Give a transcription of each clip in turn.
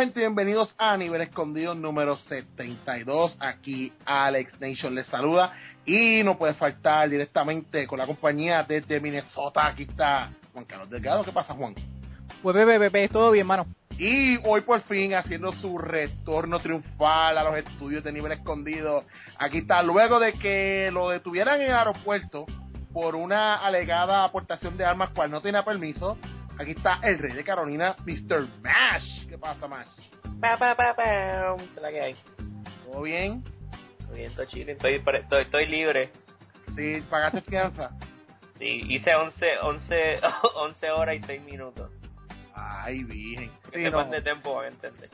gente, bienvenidos a Nivel Escondido número 72. Aquí Alex Nation les saluda y no puede faltar directamente con la compañía desde Minnesota. Aquí está Juan Carlos Delgado. ¿Qué pasa, Juan? Pues todo bien, mano. Y hoy por fin haciendo su retorno triunfal a los estudios de Nivel Escondido. Aquí está, luego de que lo detuvieran en el aeropuerto por una alegada aportación de armas cual no tenía permiso. Aquí está el rey de Carolina, Mr. Mash. ¿Qué pasa, Mash? ¿La que hay? ¿Todo bien? Todo bien, todo chile. Estoy libre. Sí, ¿pagaste fianza? Sí, hice 11 horas y 6 minutos. Ay, virgen. Que Sí, sepan no. de tiempo van a entender.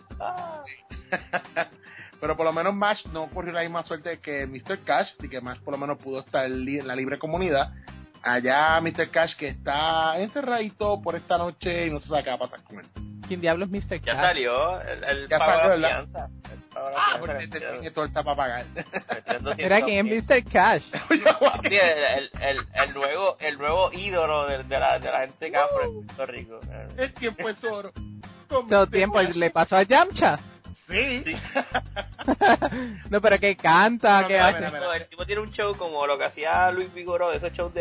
Pero por lo menos Mash no corrió la misma suerte que Mr. Cash, así que Mash por lo menos pudo estar en la libre comunidad. Allá Mr. Cash que está encerradito por esta noche y no se sabe qué va a pasar con él. ¿Quién diablos es Mr. Ya Cash? salió, el Ya pago salió, la ¿verdad? fianza. Porque tiene torta para pagar. Mira quién es Mr. Cash. Sí, el nuevo ídolo de la gente cafre en Puerto Rico. El tiempo es oro. Todo tiempo le pasó a Yamcha. Sí. No, pero que canta, No, que mira, hace. mira, mira. El tipo tiene un show como lo que hacía Luis Vigoró, esos shows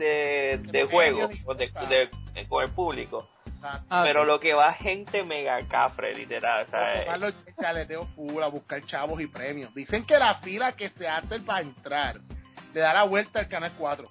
de juego con el público. Ah, Pero ok. lo que va gente mega cafre, literal, ¿sabes? Tocar los chaleteos full a buscar chavos y premios. Dicen que la fila que se hace para entrar le da la vuelta al Canal 4.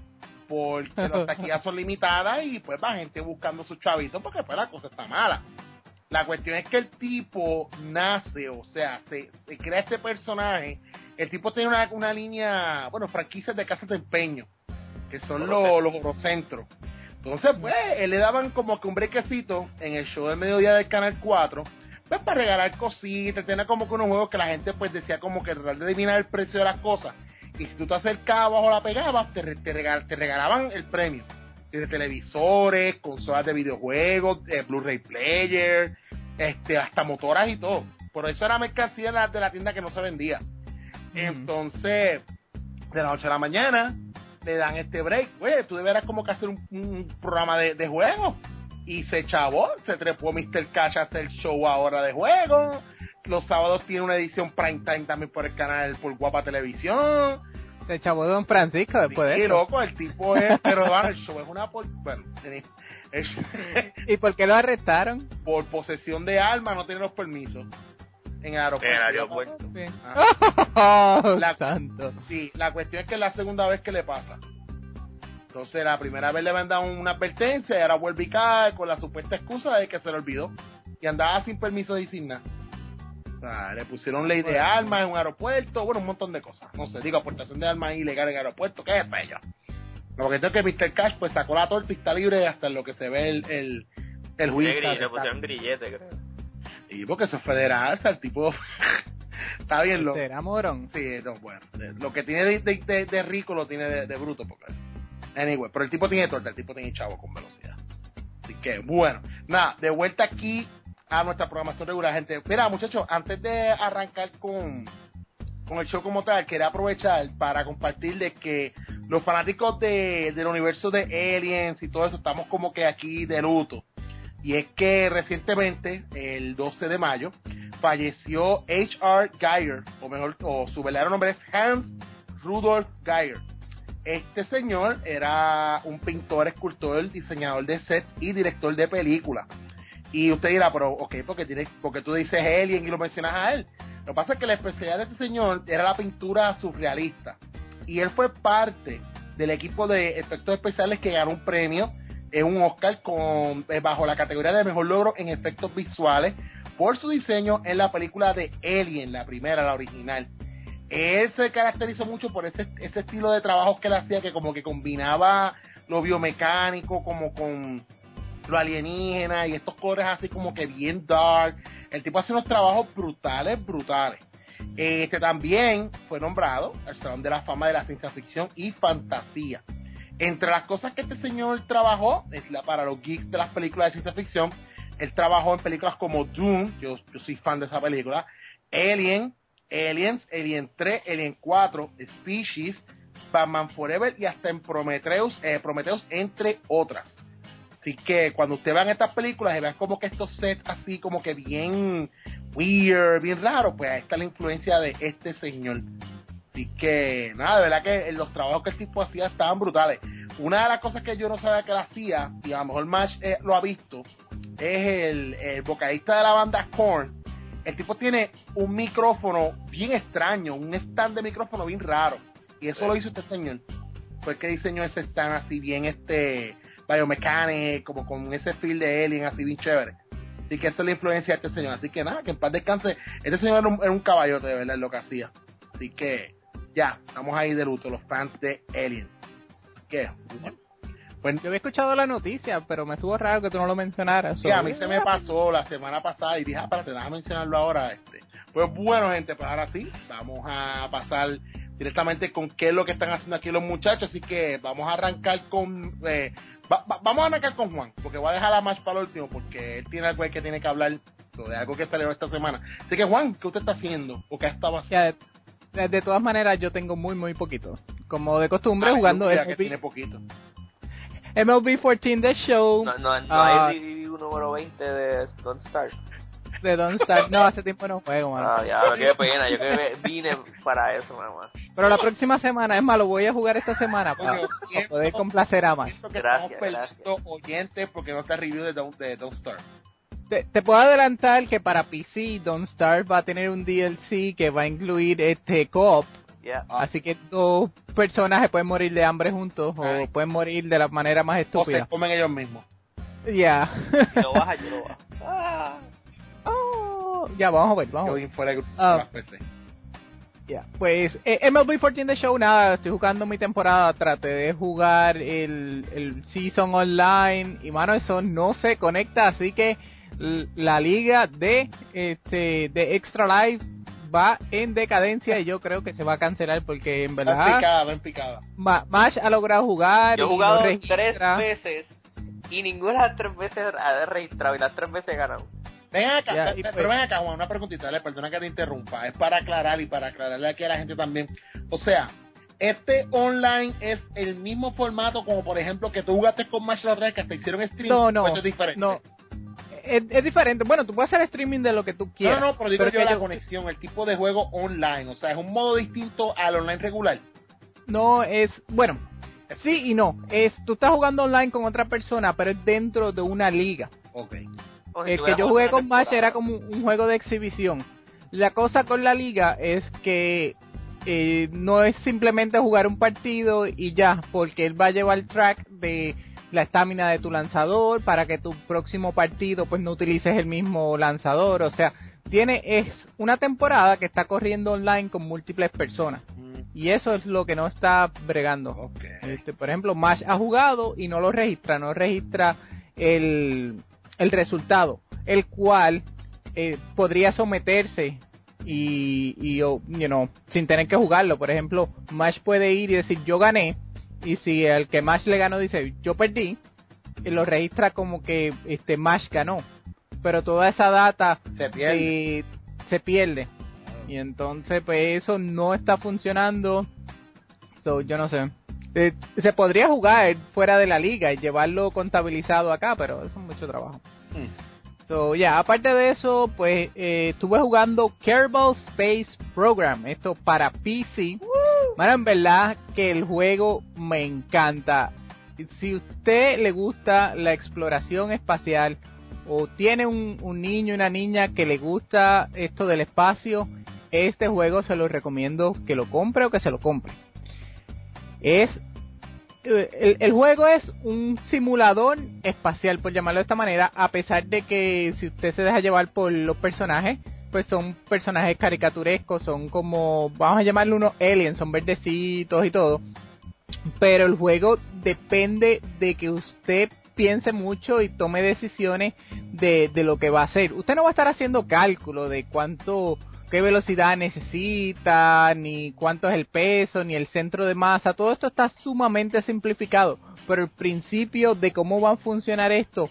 Porque las taquillas son limitadas y pues va gente buscando sus chavitos porque pues la cosa está mala. La cuestión es que el tipo nace, o sea, se crea este personaje. El tipo tiene una línea, bueno, franquicias de casas de empeño, que son los orocentros. Entonces, pues, él le daban como que un brequecito en el show del mediodía del Canal 4, pues para regalar cositas, tenía como que unos juegos que la gente pues decía como que tratar de adivinar el precio de las cosas. Y si tú te acercabas o la pegabas, te regalaban el premio. Desde televisores, consolas de videojuegos, Blu-ray player, hasta motoras y todo. Por eso era mercancía de la tienda que no se vendía. Entonces, de la noche a la mañana, le dan este break. Oye, tú deberás como que hacer un programa de juego. Y se chavó, se trepó Mr. Cash a hacer show ahora de juego. Los sábados tiene una edición prime time también por el canal, por Guapa Televisión. Se chavó Don Francisco después de Sí, eso. loco, el tipo es, pero bueno, el show es una bueno, es ¿Y por qué lo arrestaron? por posesión de armas, no tiene los permisos en el aeropuerto. En el aeropuerto. Sí. Ah. Oh, La- santo. Sí, la cuestión es que es la segunda vez que le pasa. Entonces, la primera vez le habían dado una advertencia y ahora vuelve y cae con la supuesta excusa de que se le olvidó y andaba sin permiso y sin nada. O sea, le pusieron ley de armas en un aeropuerto, bueno, un montón de cosas. No sé, digo, aportación de armas ilegal en aeropuerto, qué es bello. Lo que tengo es que Mr. Cash pues sacó la torta y está libre hasta en lo que se ve el juicio. Le pusieron grillete, creo. Y porque eso es federal, o sea, el tipo está bien loco. ¿Será morón? Sí, no, bueno, lo que tiene de rico lo tiene de bruto, porque anyway, pero el tipo tiene torta, el tipo tiene chavo con velocidad. Así que, bueno, nada, de vuelta aquí a nuestra programación regular, gente. Mira, muchachos, antes de arrancar con el show como tal, quería aprovechar para compartir de que los fanáticos del universo de Aliens y todo eso, estamos como que aquí de luto. Y es que recientemente, el 12 de mayo, falleció H.R. Giger, o su verdadero nombre es Hans Rudolf Giger. Este señor era un pintor, escultor, diseñador de sets y director de películas. Y usted dirá, pero ok, porque tú dices Alien y lo mencionas a él. Lo que pasa es que la especialidad de este señor era la pintura surrealista. Y él fue parte del equipo de efectos especiales que ganó un premio en un Oscar bajo la categoría de mejor logro en efectos visuales por su diseño en la película de Alien, la primera, la original. Él se caracterizó mucho por ese estilo de trabajo que él hacía, que como que combinaba lo biomecánico como con lo alienígena y estos colores así como que bien dark. El tipo hace unos trabajos brutales. También fue nombrado al Salón de la Fama de la Ciencia Ficción y Fantasía. Entre las cosas que este señor trabajó, para los geeks de las películas de ciencia ficción, él trabajó en películas como Doom, yo soy fan de esa película, Aliens, Alien 3, Alien 4, Species, Batman Forever y hasta en Prometheus, entre otras. O Así que cuando usted vean estas películas y vean como que estos sets así como que bien weird, bien raro, pues ahí está la influencia de este señor. Así que nada, de verdad que los trabajos que el tipo hacía estaban brutales. Una de las cosas que yo no sabía que él hacía, y a lo mejor Mash lo ha visto, es el vocalista de la banda Korn. El tipo tiene un micrófono bien extraño, un stand de micrófono bien raro. Y eso lo hizo este señor. Fue el que diseñó ese stand así bien biomecánico, como con ese feel de Alien así bien chévere. Así que esa es la influencia de este señor. Así que nada, que en paz descanse. Este señor era un caballote, de verdad, lo que hacía. Así que ya, estamos ahí de luto, los fans de Alien. ¿Qué? Pues yo había escuchado la noticia, pero me estuvo raro que tú no lo mencionaras. Sí, a mí se me pasó la semana pasada y dije, espérate, déjame mencionarlo ahora. Pues bueno, gente, pues ahora sí, vamos a pasar directamente con qué es lo que están haciendo aquí los muchachos. Así que vamos a arrancar con... vamos a arrancar con Juan, porque voy a dejar a Mash para el último, porque él tiene algo que tiene que hablar de algo que salió esta semana. Así que Juan, ¿qué usted está haciendo? ¿O qué ha estado haciendo? Ya, de todas maneras, yo tengo muy poquito. Como de costumbre, jugando que tiene poquito. MLB 14 The Show. No hay review número 20 de Don't Start. De Don't Start. No, hace tiempo no juego, mano. Ya, qué pena. Yo que vine para eso, mamá. Pero la próxima semana, es más, lo voy a jugar esta semana para poder complacer a más. Gracias. Oyentes porque no está review de Don't Start. Te puedo adelantar que para PC Don't Start va a tener un DLC que va a incluir co-op. Yeah. Así que 2 personas se pueden morir de hambre juntos o pueden morir de la manera más estúpida. O se comen ellos mismos. Ya. Yo lo bajo. Ya, vamos a ver, vamos a ver. Yo fuera de las PC. Ya, pues MLB 14 The Show, nada, estoy jugando mi temporada, traté de jugar el Season Online y mano, eso no se conecta, así que la liga de Extra Life va en decadencia y yo creo que se va a cancelar porque en verdad va en picada. Mash ha logrado jugar. Yo he jugado 3 veces y ninguna de las 3 veces ha registrado y las 3 veces he ganado. Ven acá, pero ven acá, Juan, una preguntita, perdona que te interrumpa, es para aclarar y para aclararle aquí a la gente también. O sea, este online es el mismo formato como por ejemplo que tú jugaste con Mash la otra vez que te hicieron stream. No, es diferente. No. Es diferente. Bueno, tú puedes hacer streaming de lo que tú quieras. No, pero digo yo la conexión, el tipo de juego online. O sea, es un modo distinto al online regular. No, bueno, sí y no. Tú estás jugando online con otra persona, pero es dentro de una liga. Ok. El que yo jugué con Mash era como un juego de exhibición. La cosa con la liga es que no es simplemente jugar un partido y ya, porque él va a llevar el track de la estamina de tu lanzador para que tu próximo partido pues no utilices el mismo lanzador. O sea, es una temporada que está corriendo online con múltiples personas. Y eso es lo que no está bregando. Okay. Por ejemplo, Mash ha jugado y no registra el resultado, el cual podría someterse y sin tener que jugarlo. Por ejemplo, Mash puede ir y decir yo gané, y si el que Mash le ganó dice yo perdí, lo registra como que Mash ganó, pero toda esa data se pierde. Y entonces pues eso no está funcionando. Yo no sé. Se podría jugar fuera de la liga y llevarlo contabilizado acá, pero eso es mucho trabajo. Aparte de eso, pues estuve jugando Kerbal Space Program, esto para PC. Bueno, en verdad que el juego me encanta. Si usted le gusta la exploración espacial o tiene un niño, una niña que le gusta esto del espacio, este juego se lo recomiendo que lo compre o que se lo compre. El juego es un simulador espacial, por llamarlo de esta manera, a pesar de que si usted se deja llevar por los personajes, pues son personajes caricaturescos, son como, vamos a llamarlo unos aliens, son verdecitos y todo, pero el juego depende de que usted piense mucho y tome decisiones de lo que va a hacer. Usted no va a estar haciendo cálculo de qué velocidad necesita, ni cuánto es el peso, ni el centro de masa. Todo esto está sumamente simplificado, pero el principio de cómo va a funcionar esto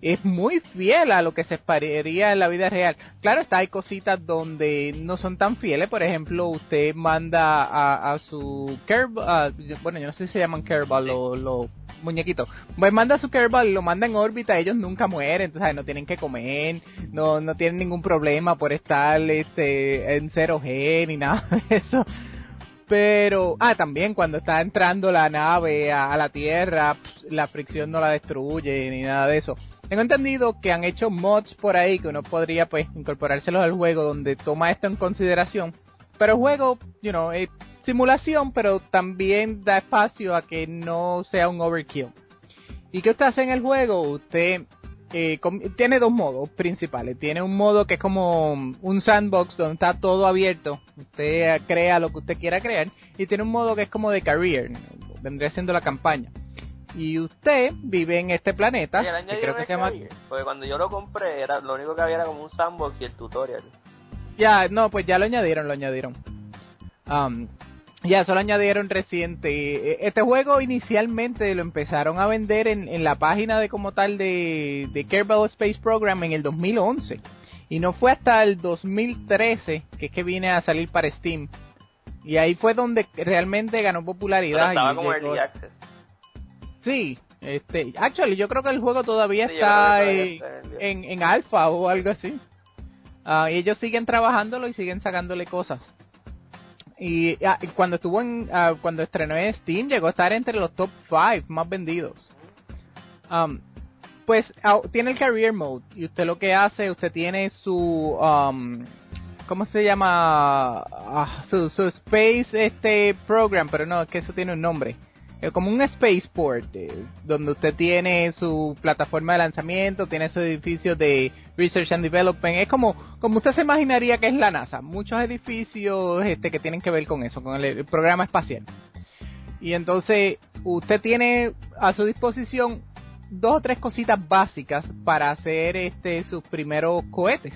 es muy fiel a lo que se esperaría en la vida real. Claro, hay cositas donde no son tan fieles. Por ejemplo, usted manda a su Kerbal, bueno, yo no sé si se llaman Kerbal los muñequitos. Pues manda a su Kerbal y lo manda en órbita, ellos nunca mueren, entonces no tienen que comer, no tienen ningún problema por estar en 0G ni nada de eso. Pero, también cuando está entrando la nave a la Tierra, la fricción no la destruye ni nada de eso. Tengo entendido que han hecho mods por ahí que uno podría pues incorporárselos al juego donde toma esto en consideración. Pero el juego, es simulación, pero también da espacio a que no sea un overkill. ¿Y qué usted hace en el juego? Usted tiene dos modos principales. Tiene un modo que es como un sandbox donde está todo abierto. Usted crea lo que usted quiera crear. Y tiene un modo que es como de career. Vendría siendo la campaña. Y usted vive en este planeta. Que creo que se llama... Porque cuando yo lo compré, lo único que había era como un sandbox y el tutorial. Pues ya lo añadieron. Ya, eso lo añadieron reciente. Este juego inicialmente lo empezaron a vender en la página de como tal de Kerbal Space Program en el 2011. Y no fue hasta el 2013 que es que viene a salir para Steam. Y ahí fue donde realmente ganó popularidad. Pero estaba como Early Access. Sí, actually yo creo que el juego todavía está en alfa o algo así. Y ellos siguen trabajándolo y siguen sacándole cosas. Y cuando cuando estrenó en Steam llegó a estar entre los top 5 más vendidos. Pues tiene el career mode y usted lo que hace, usted tiene su ¿cómo se llama? Su space program, pero no, es que eso tiene un nombre. Como un spaceport, donde usted tiene su plataforma de lanzamiento, tiene su edificio de Research and Development. Es como usted se imaginaría que es la NASA. Muchos edificios que tienen que ver con eso, con el programa espacial. Y entonces usted tiene a su disposición 2 o 3 cositas básicas para hacer sus primeros cohetes.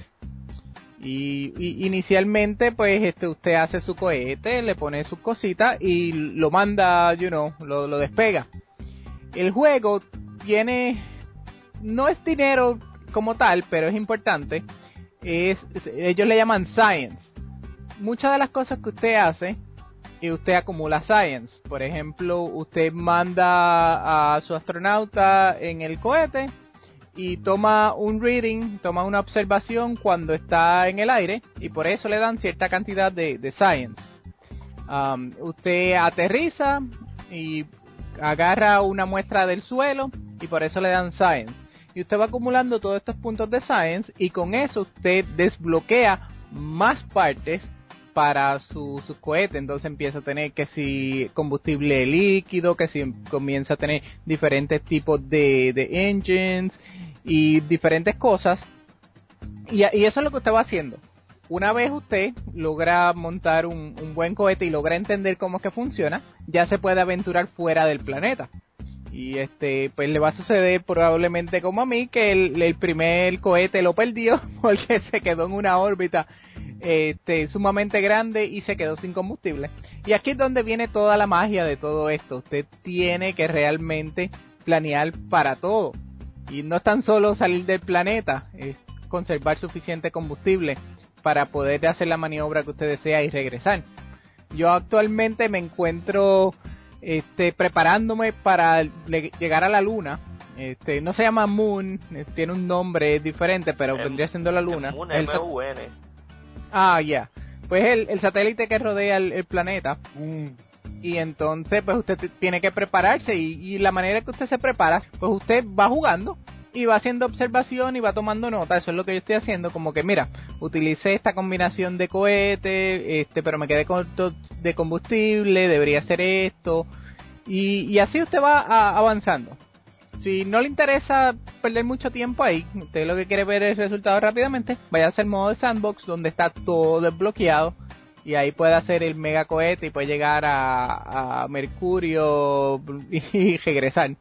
Y inicialmente pues usted hace su cohete, le pone sus cositas y lo manda, lo despega. El juego no es dinero como tal, pero es importante. Ellos le llaman science. Muchas de las cosas que usted hace, y usted acumula science. Por ejemplo, usted manda a su astronauta en el cohete y toma un reading, toma una observación cuando está en el aire, y por eso le dan cierta cantidad de science. Usted aterriza y agarra una muestra del suelo y por eso le dan science. Y usted va acumulando todos estos puntos de science y con eso usted desbloquea más partes para su cohete. Entonces empieza a tener que si combustible líquido, que si comienza a tener diferentes tipos de engines y diferentes cosas. Y eso es lo que usted va haciendo. Una vez usted logra montar un buen cohete y logra entender cómo es que funciona, ya se puede aventurar fuera del planeta. Y pues le va a suceder probablemente como a mí, que el primer cohete lo perdió porque se quedó en una órbita sumamente grande y se quedó sin combustible. Y aquí es donde viene toda la magia de todo esto. Usted tiene que realmente planear para todo. Y no es tan solo salir del planeta, es conservar suficiente combustible para poder hacer la maniobra que usted desea y regresar. Yo actualmente me encuentro preparándome para llegar a la luna. No se llama Moon, tiene un nombre diferente, pero vendría siendo la luna. Moon, M-U-N. Ya. Pues el satélite que rodea el planeta. Y entonces pues usted tiene que prepararse y la manera que usted se prepara, pues usted va jugando y va haciendo observación y va tomando nota. Eso es lo que yo estoy haciendo, como que mira, utilicé esta combinación de cohete, pero me quedé corto de combustible, debería hacer esto, y así usted va avanzando. Si no le interesa perder mucho tiempo ahí, usted lo que quiere ver es el resultado rápidamente, vaya a hacer modo de sandbox donde está todo desbloqueado y ahí puede hacer el mega cohete y puede llegar a Mercurio y regresar.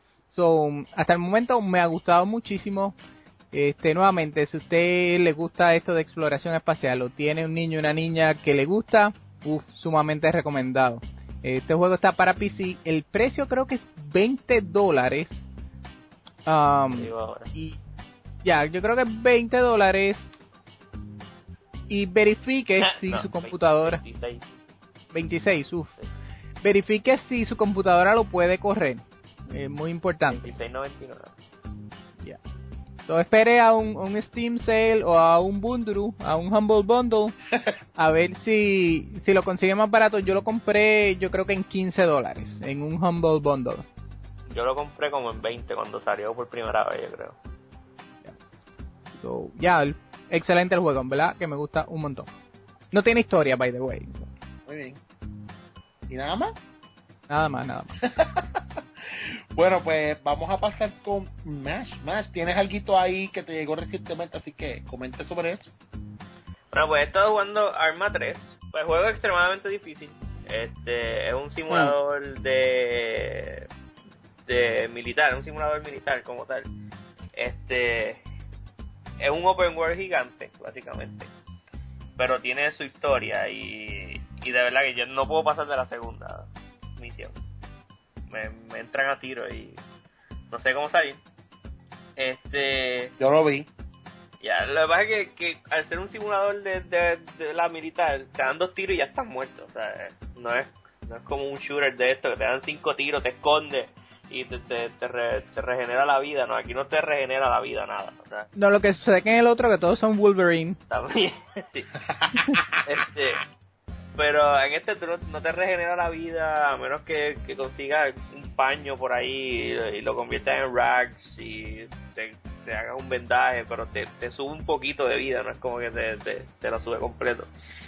Hasta el momento me ha gustado muchísimo. Nuevamente, si a usted le gusta esto de exploración espacial o tiene un niño o una niña que le gusta, sumamente recomendado. Este juego está para PC, el precio creo que es $20, Digo ahora. Y ya, yo creo que $20 y verifique si No, su computadora 26. verifique si su computadora lo puede correr, muy importante. 26.99. Ya. So, espere a un Steam Sale o a un Bundle, a un Humble Bundle, a ver si lo consigue más barato. Yo lo compré, yo creo que en $15 en un Humble Bundle. Yo lo compré como en 20 cuando salió por primera vez, yo creo. So, ya, excelente el juego, ¿verdad? Que me gusta un montón. No tiene historia, by the way. Muy bien. ¿Y nada más? Nada más. Bueno, pues vamos a pasar con Mash. Mash, tienes algo ahí que te llegó recientemente, así que comente sobre eso. Bueno, pues he estado jugando Arma 3. Pues el juego es extremadamente difícil. Es un simulador de militar, un simulador militar como tal. Es un open world gigante, básicamente. Pero tiene su historia y de verdad que yo no puedo pasar de la segunda misión. Me entran a tiro y no sé cómo salir. Yo lo vi. Ya, lo que pasa es que al ser un simulador de la militar, te dan 2 tiros y ya estás muerto. O sea, no es como un shooter de esto, que te dan 5 tiros, te escondes y te regenera la vida. No, aquí no te regenera la vida nada. O sea, No, lo que sucede que en el otro que todos son Wolverine. también, sí. Pero en este tú no te regenera la vida a menos que consigas un paño por ahí y lo conviertas en rags y te hagas un vendaje, pero te sube un poquito de vida, no es como que te lo sube completo.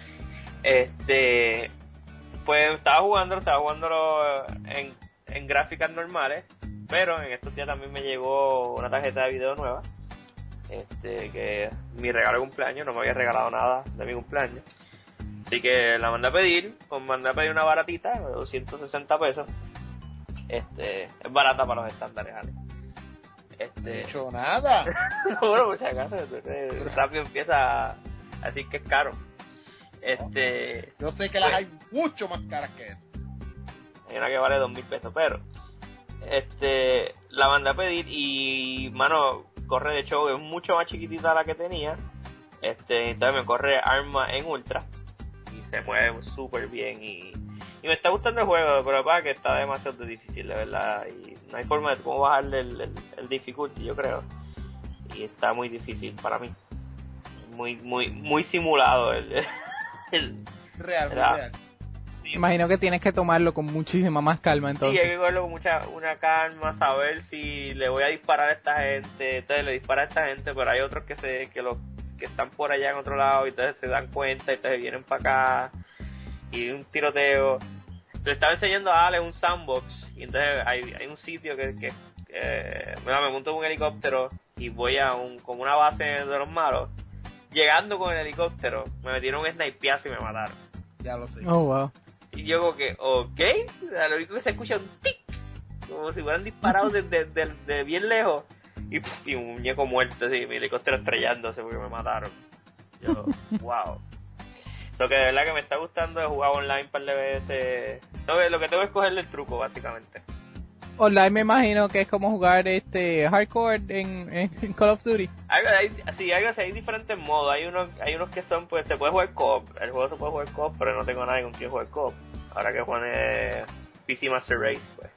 Pues estaba jugándolo en gráficas normales, pero en estos días también me llegó una tarjeta de video nueva, que mi regalo de cumpleaños, no me había regalado nada de mi cumpleaños. Así que la mandé a pedir una baratita, de 260 pesos. Es barata para los estándares, Ale. No he hecho nada. Bueno, por si acaso, rápido empieza a decir que es caro. Yo sé que las hay mucho más caras que eso. Hay una que vale 2,000 pesos, pero la mandé a pedir y, mano, corre de show, es mucho más chiquitita la que tenía. Entonces me corre Arma en Ultra y se mueve súper bien y me está gustando el juego, pero para que está demasiado difícil, de verdad, y no hay forma de cómo bajarle el difficulty, yo creo, y está muy difícil para mí, muy simulado Real. Sí, Imagino que tienes que tomarlo con muchísima más calma entonces. sí, hay que cogerlo con una calma, saber si le voy a disparar a esta gente. Entonces le dispara a esta gente, pero hay otros que están por allá en otro lado y entonces se dan cuenta y entonces vienen para acá y un tiroteo. Le estaba enseñando a Ale un sandbox y entonces hay un sitio que me monto en un helicóptero y voy a como una base de los malos. Llegando con el helicóptero me metieron un snipeazo y me mataron. Ya lo sé. Oh, wow. Y yo como que, ok, lo único que se escucha es un tic, como si fueran disparados de bien lejos, y un muñeco muerto, así, mi helicóptero estrellándose porque me mataron. Yo, wow. Lo que de verdad que me está gustando es jugar online un par de veces. Lo que tengo es cogerle el truco, básicamente. Online me imagino que es como jugar hardcore en Call of Duty. Hay diferentes modos. Hay unos que son, pues, se puede jugar co-op. El juego se puede jugar co-op, pero no tengo nadie con quien jugar co-op. Ahora que pone PC Master Race, pues.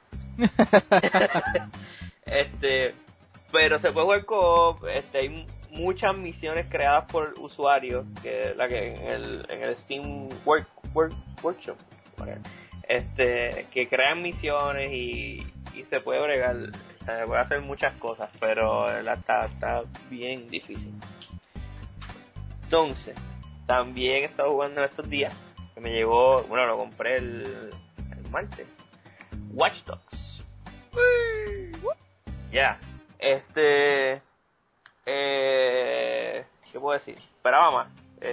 Pero se puede jugar co-op. Hay muchas misiones creadas por usuarios, que en el Steam Workshop, que crean misiones y se puede bregar, o sea, se puede hacer muchas cosas, pero está bien difícil. Entonces, también he estado jugando en estos días, que me llegó, bueno, lo compré el martes, Watch Dogs. Ya, ¿qué puedo decir? Esperaba más.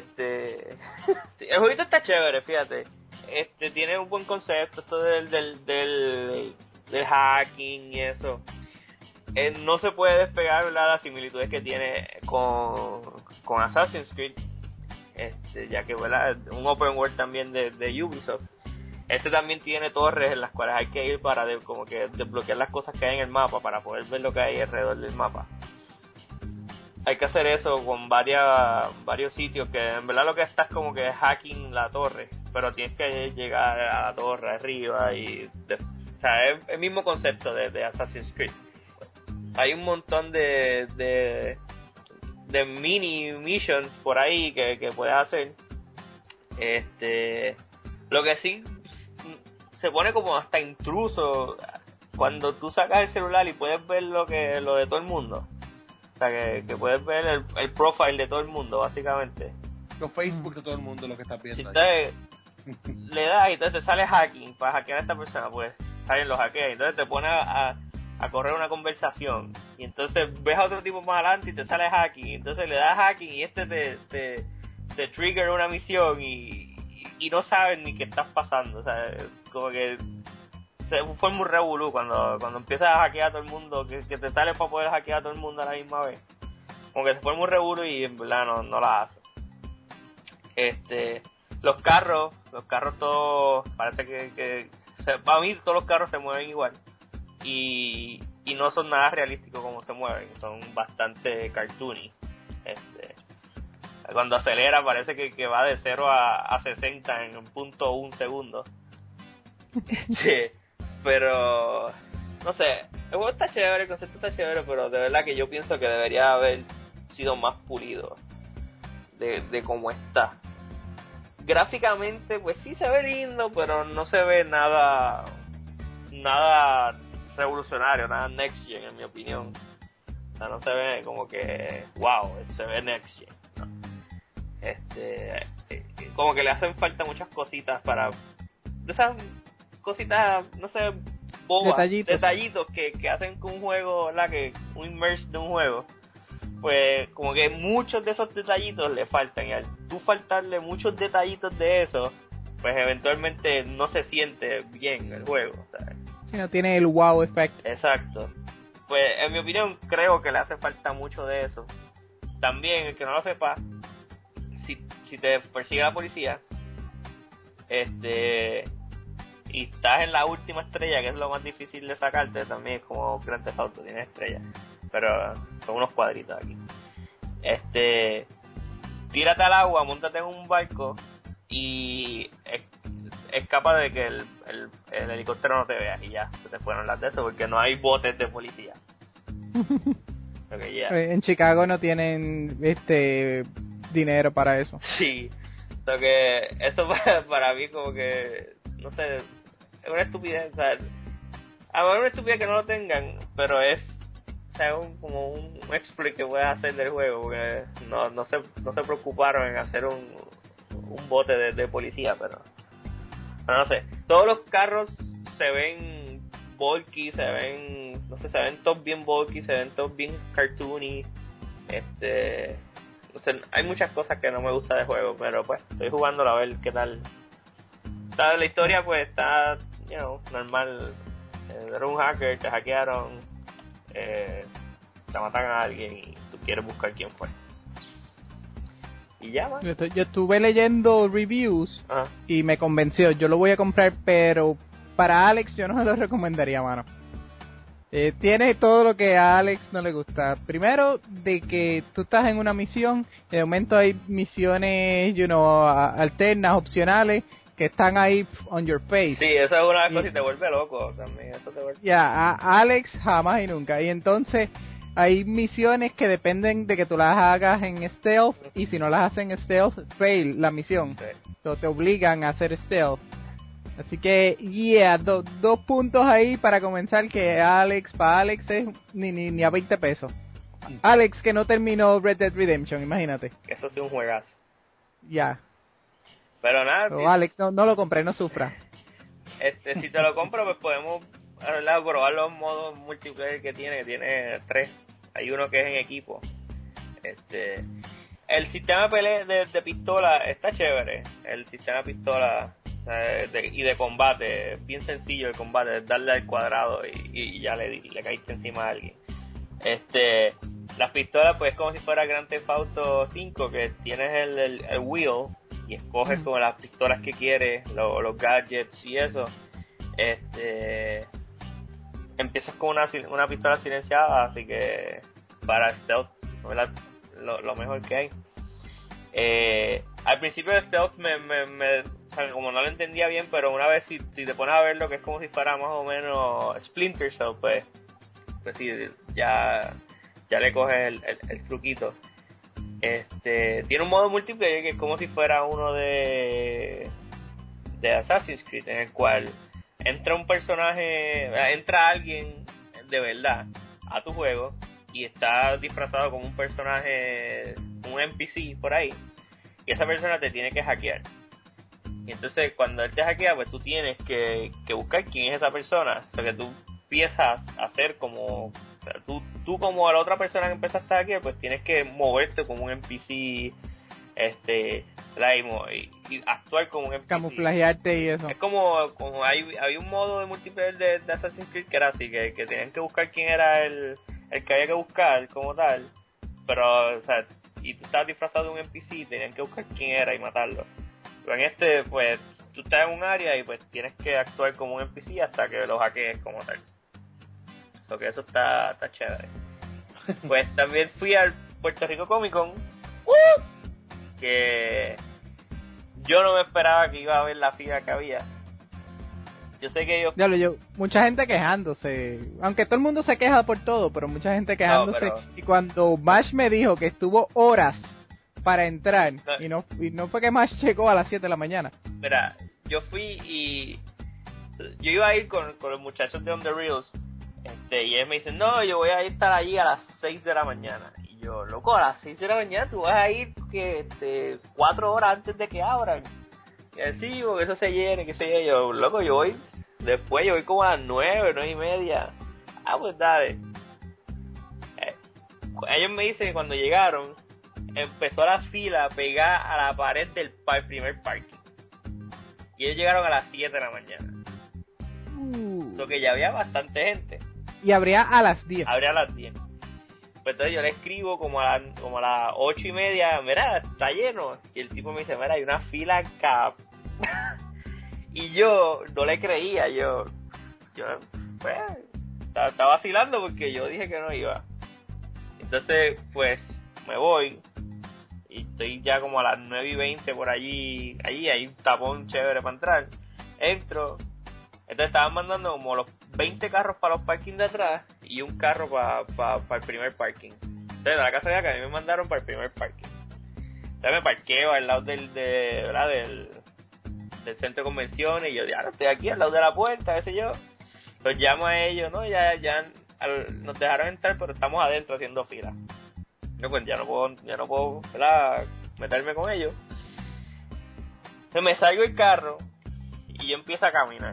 El jueguito está chévere, fíjate. Tiene un buen concepto, esto del hacking y eso. No se puede despegar, ¿verdad?, las similitudes que tiene con Assassin's Creed, ya que, ¿verdad?, un open world también de Ubisoft. Este también tiene torres en las cuales hay que ir para como que desbloquear las cosas que hay en el mapa para poder ver lo que hay alrededor del mapa. Hay que hacer eso con varios sitios que en verdad lo que está es como que hacking la torre, pero tienes que llegar a la torre arriba o sea, es el mismo concepto de Assassin's Creed. Hay un montón de mini missions por ahí que puedes hacer. Lo que sí se pone como hasta intruso cuando tú sacas el celular y puedes ver lo de todo el mundo. O sea, que puedes ver el profile de todo el mundo, básicamente. Los Facebook de todo el mundo, lo que estás viendo. Si te le das y entonces te sale hacking para hackear a esta persona, pues salen los hackeos. Entonces te pone a correr una conversación. Y entonces ves a otro tipo más adelante y te sale hacking. Entonces le das hacking y te trigger una misión y no saben ni qué está pasando. O sea, como que se forma un revolú cuando empiezas a hackear a todo el mundo, que te sale para poder hackear a todo el mundo a la misma vez. Como que se forma un revolú y en verdad no la hace. Los carros todos, parece que para mí todos los carros se mueven igual. Y no son nada realísticos como se mueven, son bastante cartoony. Cuando acelera parece que va de 0 a 60 en 0.1 segundo. Sí, pero no sé, el juego está chévere, el concepto está chévere, pero de verdad que yo pienso que debería haber sido más pulido de cómo está. Gráficamente pues sí se ve lindo, pero no se ve nada revolucionario, nada next gen en mi opinión. O sea, no se ve como que wow, se ve next gen, ¿no? Como que le hacen falta muchas cositas para de esas cositas, no sé, bobas, detallitos que hacen con un juego, ¿verdad? Que un immerse de un juego, pues como que muchos de esos detallitos le faltan, y al tú faltarle muchos detallitos de eso, pues eventualmente no se siente bien el juego, ¿sabes? Si no tiene el wow effect. Exacto. Pues en mi opinión creo que le hace falta mucho de eso. También, el que no lo sepa, si te persigue la policía, y estás en la última estrella, que es lo más difícil de sacarte, también es como Grand Theft Auto, tienes estrellas, pero son unos cuadritos aquí. Tírate al agua, móntate en un barco y escapa de que el helicóptero no te vea, y ya, se te fueron las de eso, porque no hay botes de policía. Okay, yeah. En Chicago no tienen dinero para eso. Sí, que eso para mí como que, no sé, es una estupidez, o sea, a ver, una estupidez que no lo tengan, pero es, o sea, como un exploit que puedes hacer del juego, porque no se preocuparon en hacer un bote de policía, pero no sé, todos los carros se ven bulky, se ven todos bien bulky, se ven todos bien cartoony, no sé, hay muchas cosas que no me gusta del juego, pero pues estoy jugándolo a ver qué tal. La historia pues está, normal. Eres un hacker, te hackearon, te matan a alguien y tú quieres buscar quién fue. Y ya, man. Yo estuve leyendo reviews. Ajá. Y me convenció. Yo lo voy a comprar, pero para Alex yo no se lo recomendaría, mano. Tiene todo lo que a Alex no le gusta. Primero, de que tú estás en una misión y de momento hay misiones, alternas, opcionales, que están ahí on your face. Sí, eso es una cosa y te vuelve loco también. Eso te vuelve... A Alex jamás y nunca. Y entonces hay misiones que dependen de que tú las hagas en stealth, y si no las haces en stealth, fail la misión. Sí. Entonces te obligan a hacer stealth. Así que, dos puntos ahí para comenzar, que para Alex es ni a 20 pesos. Alex que no terminó Red Dead Redemption, imagínate. Eso sí es un juegazo. Ya. Pero nada. Pero Alex, no lo compré, no sufra. Si te lo compro, pues podemos probar los modos multiplayer que tiene 3. Hay uno que es en equipo. El sistema de pistola está chévere. El sistema de pistola y de combate, bien sencillo el combate, es darle al cuadrado y ya le caíste encima a alguien. Las pistolas pues como si fuera Grand Theft Auto 5, que tienes el wheel y escoges como las pistolas que quieres, los gadgets y eso, empiezas con una pistola silenciada, así que para stealth, ¿verdad? Lo mejor que hay. Al principio de stealth o sea, como no lo entendía bien, pero una vez si te pones a ver lo que es como si fuera más o menos Splinter Cell, pues sí, ya le coges el truquito. Tiene un modo multiplayer que es como si fuera uno de Assassin's Creed, en el cual entra alguien de verdad a tu juego y está disfrazado como un personaje, un NPC por ahí, y esa persona te tiene que hackear. Y entonces cuando él te hackea, pues tú tienes que buscar quién es esa persona. O sea, que tú empiezas a hacer como, o sea, tú como a la otra persona que empezaste a hackear, pues tienes que moverte como un NPC, y actuar como un NPC. Camuflajearte y eso. Es como hay un modo de multiplayer de Assassin's Creed que era así, que tenían que buscar quién era el que había que buscar como tal, pero, o sea, y tú estabas disfrazado de un NPC y tenían que buscar quién era y matarlo. Pero en pues, tú estás en un área y pues tienes que actuar como un NPC hasta que lo hackees como tal. So que eso está chévere. Pues también fui al Puerto Rico Comic Con, que yo no me esperaba que iba a ver la fila que había. Yo sé que ellos... mucha gente quejándose, aunque todo el mundo se queja por todo, pero mucha gente quejándose. No, pero... Y cuando Mash me dijo que estuvo horas para entrar, no. y no fue que Mash llegó a las 7 de la mañana. Mira, yo fui y yo iba a ir con los muchachos de On The Reels, y ellos me dicen, no, yo voy a estar allí a las 6 de la mañana. Y yo, loco, a las 6 de la mañana tú vas a ir 4 horas antes de que abran. Y así, porque eso se llene, que se yo, loco, yo voy después, yo voy como a las 9:30. Ah, pues dale. Ellos me dicen que cuando llegaron, empezó la fila pegada a la pared del primer parking. Y ellos llegaron a las 7 de la mañana. So que ya había bastante gente. Y abría a las 10. Abría a las 10. Pues entonces yo le escribo como a las 8:30, mira, está lleno. Y el tipo me dice, mira, hay una fila acá. Y yo no le creía, yo pues, estaba vacilando porque yo dije que no iba. Entonces, pues, me voy. Y estoy ya como a las 9:20 por allí hay un tapón chévere para entrar. Entro. Entonces estaban mandando como los 20 carros para los parkings de atrás y un carro para el primer parking. Entonces la casa de acá, a mí me mandaron para el primer parking. Entonces me parqueo al lado del centro de convenciones y yo ya no estoy aquí al lado de la puerta, qué sé yo. Los llamo a ellos, ¿no? Ya nos dejaron entrar, pero estamos adentro haciendo fila. Yo pues ya no puedo ¿verdad? Meterme con ellos. Entonces me salgo del carro y yo empiezo a caminar.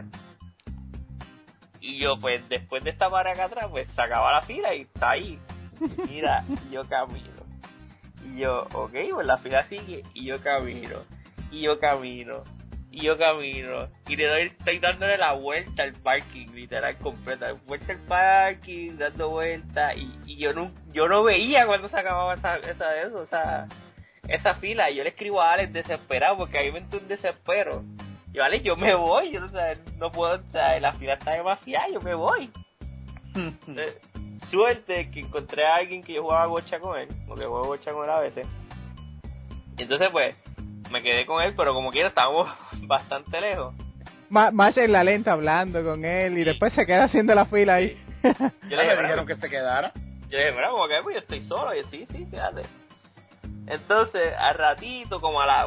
Y yo pues después de esta para acá atrás, pues se acaba la fila y está ahí. Mira, yo camino. Y yo, ok, pues la fila sigue. Y yo camino. Y estoy dándole la vuelta al parking, literal, completa. Vuelta al parking, dando vuelta. Y yo no veía cuando se acababa esa fila. Y yo le escribo a Alex desesperado porque ahí me entró un desespero. Y vale, yo me voy, yo no puedo, la fila está demasiada, yo me voy. Suerte que encontré a alguien que yo jugaba gocha con él, porque juego gocha con él a veces. Y entonces pues, me quedé con él, pero como quiera estábamos bastante lejos. Más en la lenta hablando con él y después se queda haciendo la fila ahí. Yo le dijeron que se quedara. Yo le dije, mira, como que pues yo estoy solo, y sí, quédate. Entonces, al ratito, como a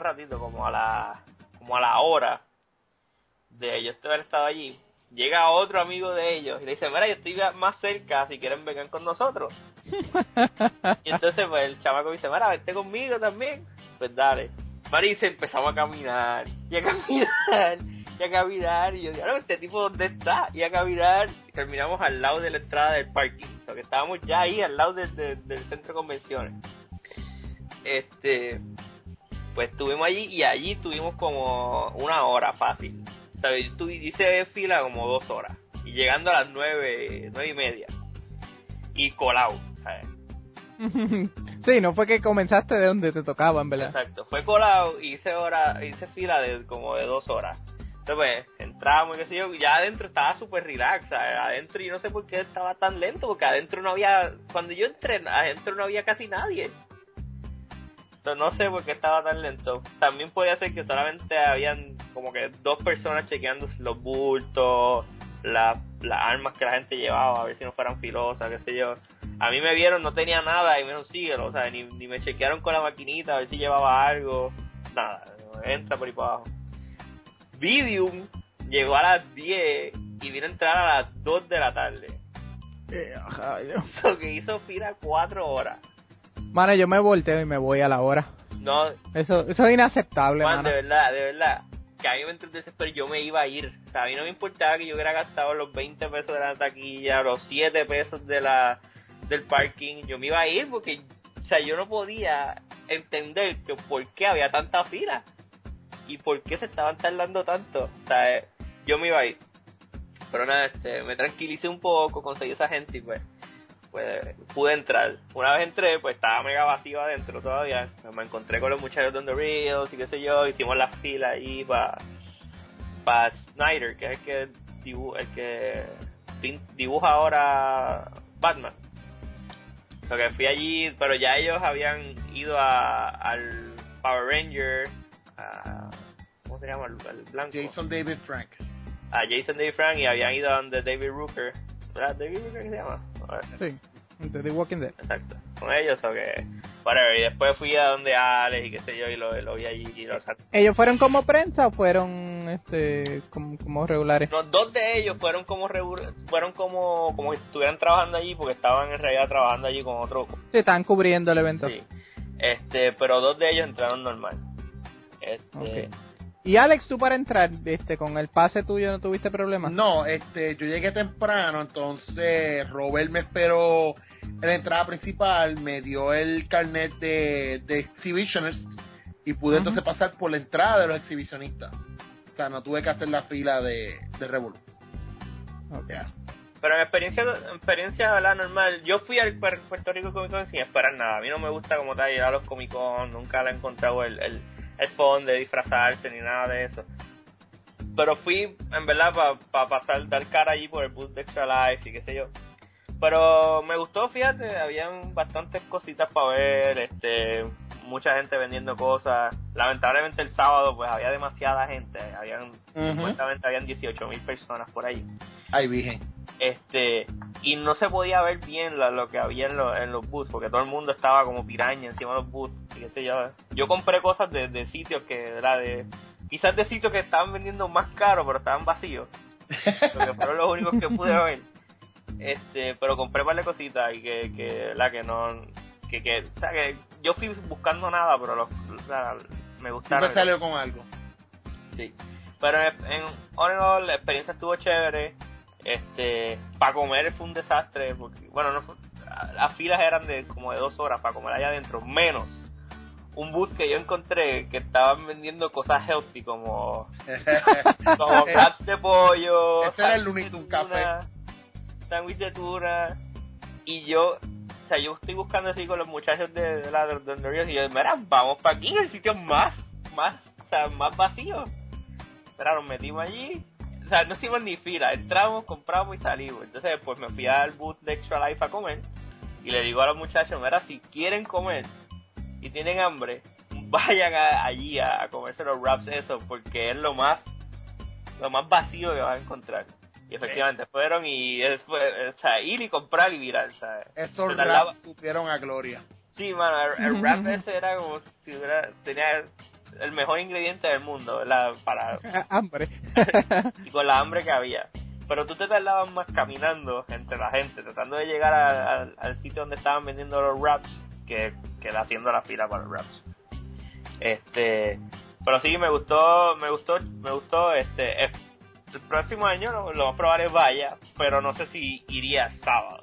la hora de yo haber estado allí, llega otro amigo de ellos y le dice, mira, yo estoy más cerca, si quieren vengan con nosotros. Y entonces pues el chamaco dice, mira, vente conmigo también. Pues dale. Marisa, empezamos a caminar, y a caminar, y yo digo, este tipo, ¿dónde está? Y a caminar, y terminamos al lado de la entrada del parking, o que estábamos ya ahí al lado del centro de convenciones. Pues estuvimos allí, y allí tuvimos como 1 hora fácil. O sea, hice fila como 2 horas, y llegando a las 9:30, y colado, ¿sabes? Sí, no fue que comenzaste de donde te tocaban, ¿verdad? Exacto, fue colado y hice fila de como de 2 horas. Entonces pues, entramos y qué sé yo, ya adentro estaba súper relax, ¿sabes? Adentro yo no sé por qué estaba tan lento, porque adentro no había, cuando yo entré, adentro no había casi nadie. Entonces no sé por qué estaba tan lento. También podía ser que solamente habían como que 2 personas chequeando los bultos, las armas que la gente llevaba, a ver si no fueran filosas, qué sé yo. A mí me vieron, no tenía nada y me dijeron síguelo, o sea, ni me chequearon con la maquinita a ver si llevaba algo, nada, entra por ahí para abajo. Vivium llegó a las 10 y vino a entrar a las 2 de la tarde. Lo que hizo fila 4 horas. Mano, yo me volteo y me voy a la hora. No. Eso es inaceptable, Man, mano. de verdad. Que a mí me entró el desespero, yo me iba a ir. O sea, a mí no me importaba que yo hubiera gastado los 20 pesos de la taquilla, los 7 pesos del parking. Yo me iba a ir porque, o sea, yo no podía entender que por qué había tanta fila. Y por qué se estaban tardando tanto. O sea, yo me iba a ir. Pero nada, me tranquilicé un poco, conseguí esa gente y pues pude entrar. Una vez entré, pues estaba mega vacío adentro todavía. Me encontré con los muchachos de The Reels y qué sé yo. Hicimos la fila ahí para Snyder, que es el que dibuja ahora Batman. O sea, que fui allí, pero ya ellos habían ido al Power Ranger, ¿cómo se llama? El blanco. Jason David Frank. A Jason David Frank, y habían ido a donde David Rooker. ¿Verdad? ¿David Rooker qué se llama? Sí, de The Walking Dead. Exacto. Con ellos, o que... Whatever. Y después fui a donde Alex y qué sé yo, y lo vi allí y lo saqué. ¿Ellos fueron como prensa o fueron como regulares? No, 2 de ellos fueron como si estuvieran trabajando allí, porque estaban en realidad trabajando allí con otro. Sí, estaban cubriendo el evento. Sí. Pero 2 de ellos entraron normal. Okay. Y Alex, tú para entrar, con el pase tuyo no tuviste problemas. No, yo llegué temprano, entonces Robert me esperó en la entrada principal, me dio el carnet de exhibitioners y pude entonces pasar por la entrada de los exhibicionistas. O sea, no tuve que hacer la fila de Revolu. Okay. Pero en experiencia ¿verdad? Normal, yo fui al Puerto Rico Comic Con sin esperar nada. A mí no me gusta como tal ir a los Comic Con, nunca le he encontrado el fondo de disfrazarse ni nada de eso. Pero fui, en verdad, para pasar, dar cara allí por el booth de Extra Life y qué sé yo. Pero me gustó, fíjate, habían bastantes cositas para ver, mucha gente vendiendo cosas. Lamentablemente el sábado pues había demasiada gente, supuestamente habían 18,000 personas por ahí. Ay, virgen. Y no se podía ver bien lo que había en los booths, porque todo el mundo estaba como piraña encima de los booths, y qué sé yo. Yo compré cosas de sitios quizás de sitios que estaban vendiendo más caro, pero estaban vacíos. Porque fueron los únicos que pude ver. Pero compré un par de cositas y que yo fui buscando nada, pero me gustaron. Siempre salió con algo. Sí. Pero en all, la experiencia estuvo chévere. Para comer fue un desastre, porque, bueno, las filas eran como de 2 horas para comer allá adentro, menos un booth que yo encontré que estaban vendiendo cosas healthy como wraps de pollo, ese era el Looney Tunes Café, sándwich de tuna, y yo estoy buscando así con los muchachos de y yo, mira, vamos para aquí, el sitio más vacío. Pero nos metimos allí, o sea, no hicimos ni fila, entramos, compramos y salimos. Entonces pues me fui al booth de Extra Life a comer y le digo a los muchachos, mira, si quieren comer y tienen hambre, vayan allí a comerse los wraps esos, porque es lo más vacío que van a encontrar. Y efectivamente fueron y ir y comprar y virar, ¿sabes? Esos wraps supieron a gloria. Sí, mano, el wrap ese era como si tenía el mejor ingrediente del mundo, ¿verdad? Para hambre. Y con la hambre que había. Pero tú te tardabas más caminando entre la gente, tratando de llegar al sitio donde estaban vendiendo los wraps que haciendo la fila para los wraps. Pero sí, me gustó. El próximo año lo más probable es vaya, pero no sé si iría sábado.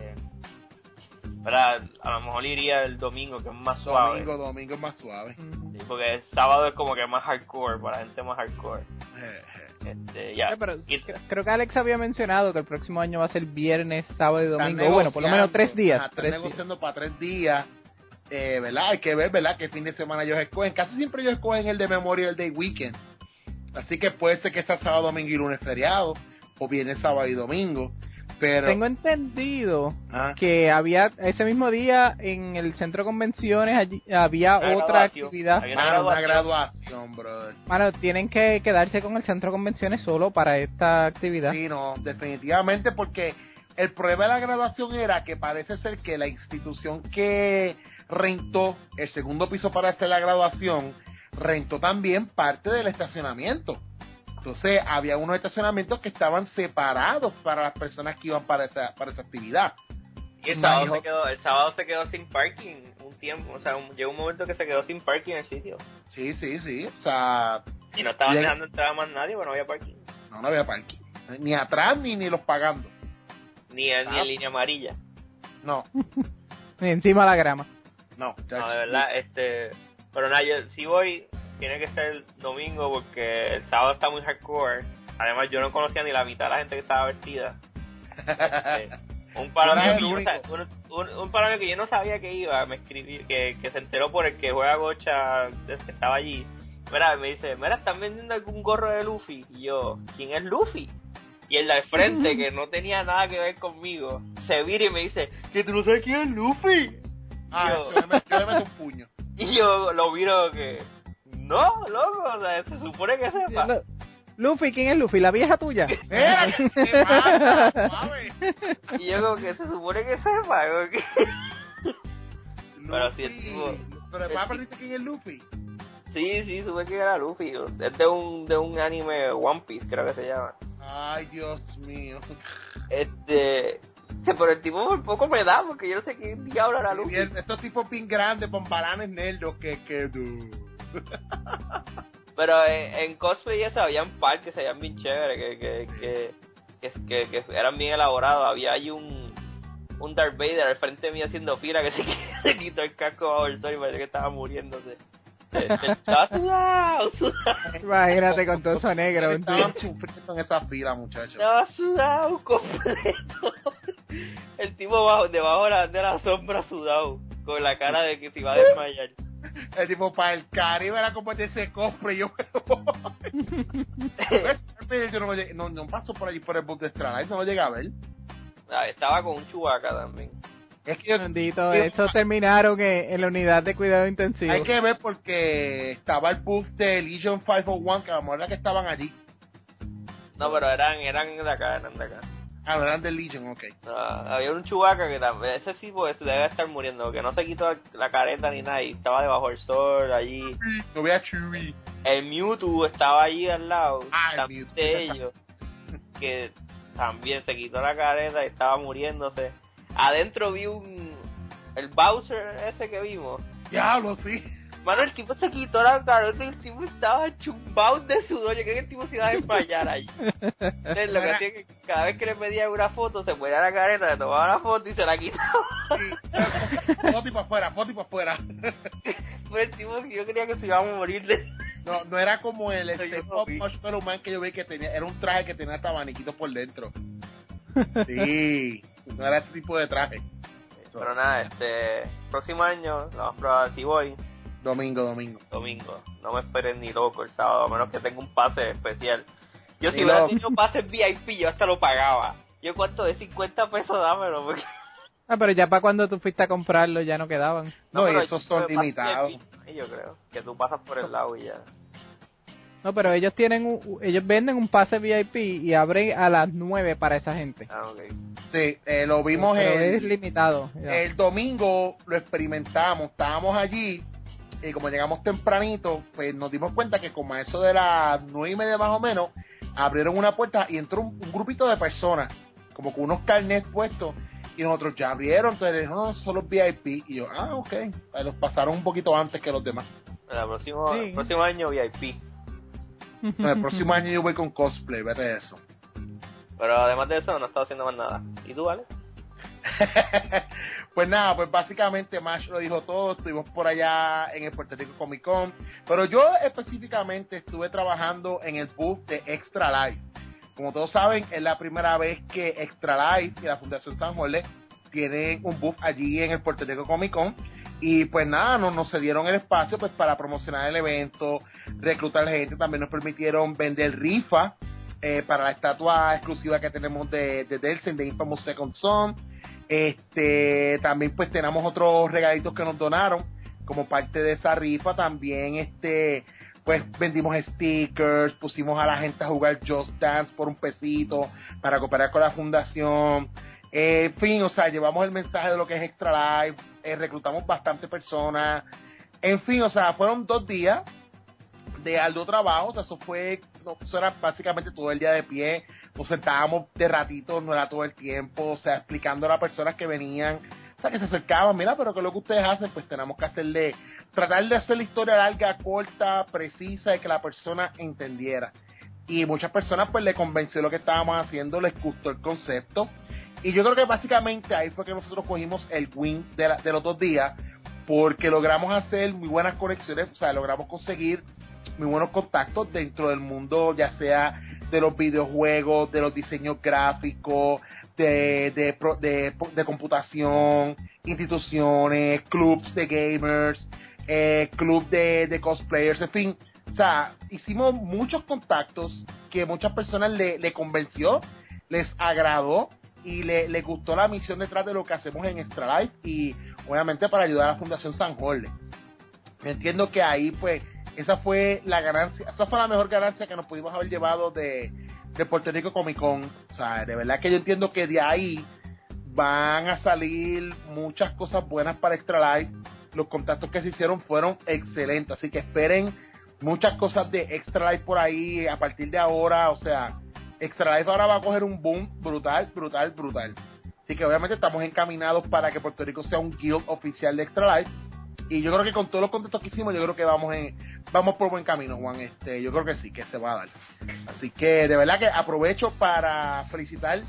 ¿Verdad? A lo mejor iría el domingo, que es más suave. Domingo es más suave. Sí, porque el sábado es como que más hardcore, para gente más hardcore. Ya. Pero creo que Alex había mencionado que el próximo año va a ser viernes, sábado y domingo. Están Bueno, por lo menos 3 días. Están negociando para 3 días. ¿Verdad? Hay que ver, ¿verdad? Qué fin de semana ellos escogen. Casi siempre ellos escogen el de Memorial Day Weekend. Así que puede ser que sea sábado, domingo y lunes feriado. O viernes, sábado y domingo. Pero tengo entendido que había ese mismo día en el centro de convenciones allí había otra actividad. Una graduación, brother. Bueno, tienen que quedarse con el centro de convenciones solo para esta actividad. Sí, no, definitivamente, porque el problema de la graduación era que parece ser que la institución que rentó el segundo piso para hacer la graduación rentó también parte del estacionamiento. Entonces había unos estacionamientos que estaban separados para las personas que iban para esa actividad. Y el sábado se quedó sin parking un tiempo, o sea, llegó un momento que se quedó sin parking en el sitio. Sí, o sea... Y no estaban dejando entrar a más nadie, porque no había parking. No había parking. Ni atrás, ni los pagando. Ni en línea amarilla. No. Ni encima de la grama. No, de verdad, pero nada, yo si voy... Tiene que ser domingo porque el sábado está muy hardcore. Además, yo no conocía ni la mitad de la gente que estaba vestida. Un parado que yo no sabía que iba, me escribí, que se enteró por el que juega gocha, que estaba allí. Mira, me dice, ¿están vendiendo algún gorro de Luffy? Y yo, ¿quién es Luffy? Y el de al frente, que no tenía nada que ver conmigo, se vira y me dice, ¿que tú no sabes quién es Luffy? Yo le meto un puño. Y yo lo miro que... No, loco, o sea, se supone que sepa. Luffy, ¿quién es Luffy? ¿La vieja tuya? Y yo como que se supone que sepa. Pero si el tipo... ¿Pero además aprendiste quién es Luffy? Sí, supe que era Luffy. Es de un anime One Piece, creo que se llama. Ay, Dios mío. Pero el tipo por poco me da, porque yo no sé quién diablo era Luffy. Estos tipos pin grandes, bombaranes nerdos, que tú... Pero en cosplay eso había un par que se veían bien chéveres, que eran bien elaborados. Había ahí un Darth Vader al frente mío haciendo fila que se quitó el casco bajo el sol y parecía que estaba muriéndose. Estaba sudado. Imagínate con todo eso negro. Estaban sufriendo en esa fila, muchachos. Estaba sudado completo. El tipo debajo de la sombra sudado, con la cara de que se iba a desmayar. El tipo, para el Caribe era como de ese cofre. Yo no paso por allí por el bus de Estrada, eso no llega a ver. Estaba con un Chewbacca también. Es que bendito, estos terminaron en la unidad de cuidado intensivo. Hay que ver porque estaba el bus de Legion 501, que a lo mejor era que estaban allí. No, pero eran de acá. Ah, no eran de Legion, ok. Había un Chewbacca que también, ese sí pues debe estar muriendo, que no se quitó la careta ni nada, y estaba debajo del sol allí. No veía Chewie. El Mewtwo estaba allí al lado, Mewtwo. de ellos, que también se quitó la careta y estaba muriéndose. Adentro vi el Bowser ese que vimos. Diablo, sí. Mano, el tipo se quitó la careta y el tipo estaba chumbado de sudor. Yo creo que el tipo se iba a desmayar ahí. Entonces, lo que hacía es que cada vez que le pedía una foto, se ponía la careta, le tomaba la foto y se la quitaba. Sí. Foto y para afuera. Fue el tipo que yo creía que se iba a morir de... No era como el Pop Marshmallow Man que yo vi que tenía, era un traje que tenía hasta abaniquitos por dentro. Sí, no era este tipo de traje. Pero nada, próximo año, vamos a probar si voy. Domingo. No me esperen ni loco el sábado, a menos que tenga un pase especial. Yo si hubiera tenido pases VIP, yo hasta lo pagaba. Yo cuánto de 50 pesos dámelo, porque... pero ya para cuando tú fuiste a comprarlo ya no quedaban. No, y esos son limitados. Yo creo que tú pasas por el lado y ya. No, pero ellos venden un pase VIP y abren a las 9 para esa gente. Ok. Sí, lo vimos es limitado. El domingo lo experimentamos, estábamos allí y como llegamos tempranito, pues nos dimos cuenta que como a eso de las 9:30 más o menos, abrieron una puerta y entró un grupito de personas, como con unos carnets puestos, y nosotros ya abrieron, entonces no, son los VIP, y yo, ok, los pasaron un poquito antes que los demás. El próximo año VIP. No, el próximo año yo voy con cosplay, vete eso. Pero además de eso no he estado haciendo más nada. ¿Y tú, Alex? Pues nada, pues básicamente Mash lo dijo todo. Estuvimos por allá en el Puerto Rico Comic Con, pero yo específicamente estuve trabajando en el booth de Extra Life. Como todos saben, es la primera vez que Extra Life y la Fundación San Jorge tienen un booth allí en el Puerto Rico Comic Con. Y pues nada, nos cedieron el espacio pues para promocionar el evento, reclutar gente. También nos permitieron vender rifa para la estatua exclusiva que tenemos de Delsin, de Infamous Second Son. También pues tenemos otros regalitos que nos donaron como parte de esa rifa. También pues vendimos stickers, pusimos a la gente a jugar Just Dance por $1 para cooperar con la fundación. En fin, o sea, llevamos el mensaje de lo que es Extra Life, reclutamos bastante personas. En fin, o sea, fueron 2 días de arduo trabajo. O sea, eso era básicamente todo el día de pie. Nos sentábamos de ratito, no era todo el tiempo, o sea, explicando a las personas que venían, o sea, que se acercaban, mira, pero ¿qué es lo que ustedes hacen? Pues tenemos que tratar de hacer la historia larga, corta, precisa, y que la persona entendiera. Y muchas personas pues le convenció lo que estábamos haciendo, les gustó el concepto. Y yo creo que básicamente ahí fue que nosotros cogimos el win de los 2 días, porque logramos hacer muy buenas conexiones, o sea, logramos conseguir muy buenos contactos dentro del mundo, ya sea de los videojuegos, de los diseños gráficos, de computación, instituciones, clubs de gamers, club de cosplayers, en fin. O sea, hicimos muchos contactos que muchas personas le convenció, les agradó y le gustó la misión detrás de lo que hacemos en Extra Life y obviamente para ayudar a la Fundación San Jorge. Entiendo que ahí pues esa fue la ganancia, esa fue la mejor ganancia que nos pudimos haber llevado de Puerto Rico Comic Con. O sea, de verdad que yo entiendo que de ahí van a salir muchas cosas buenas para Extra Life. Los contactos que se hicieron fueron excelentes, así que esperen muchas cosas de Extra Life por ahí a partir de ahora. O sea, Extra Life ahora va a coger un boom brutal. Así que obviamente estamos encaminados para que Puerto Rico sea un guild oficial de Extra Life. Y yo creo que con todos los contactos que hicimos, yo creo que vamos por buen camino, Juan. Yo creo que sí, que se va a dar. Así que de verdad que aprovecho para felicitar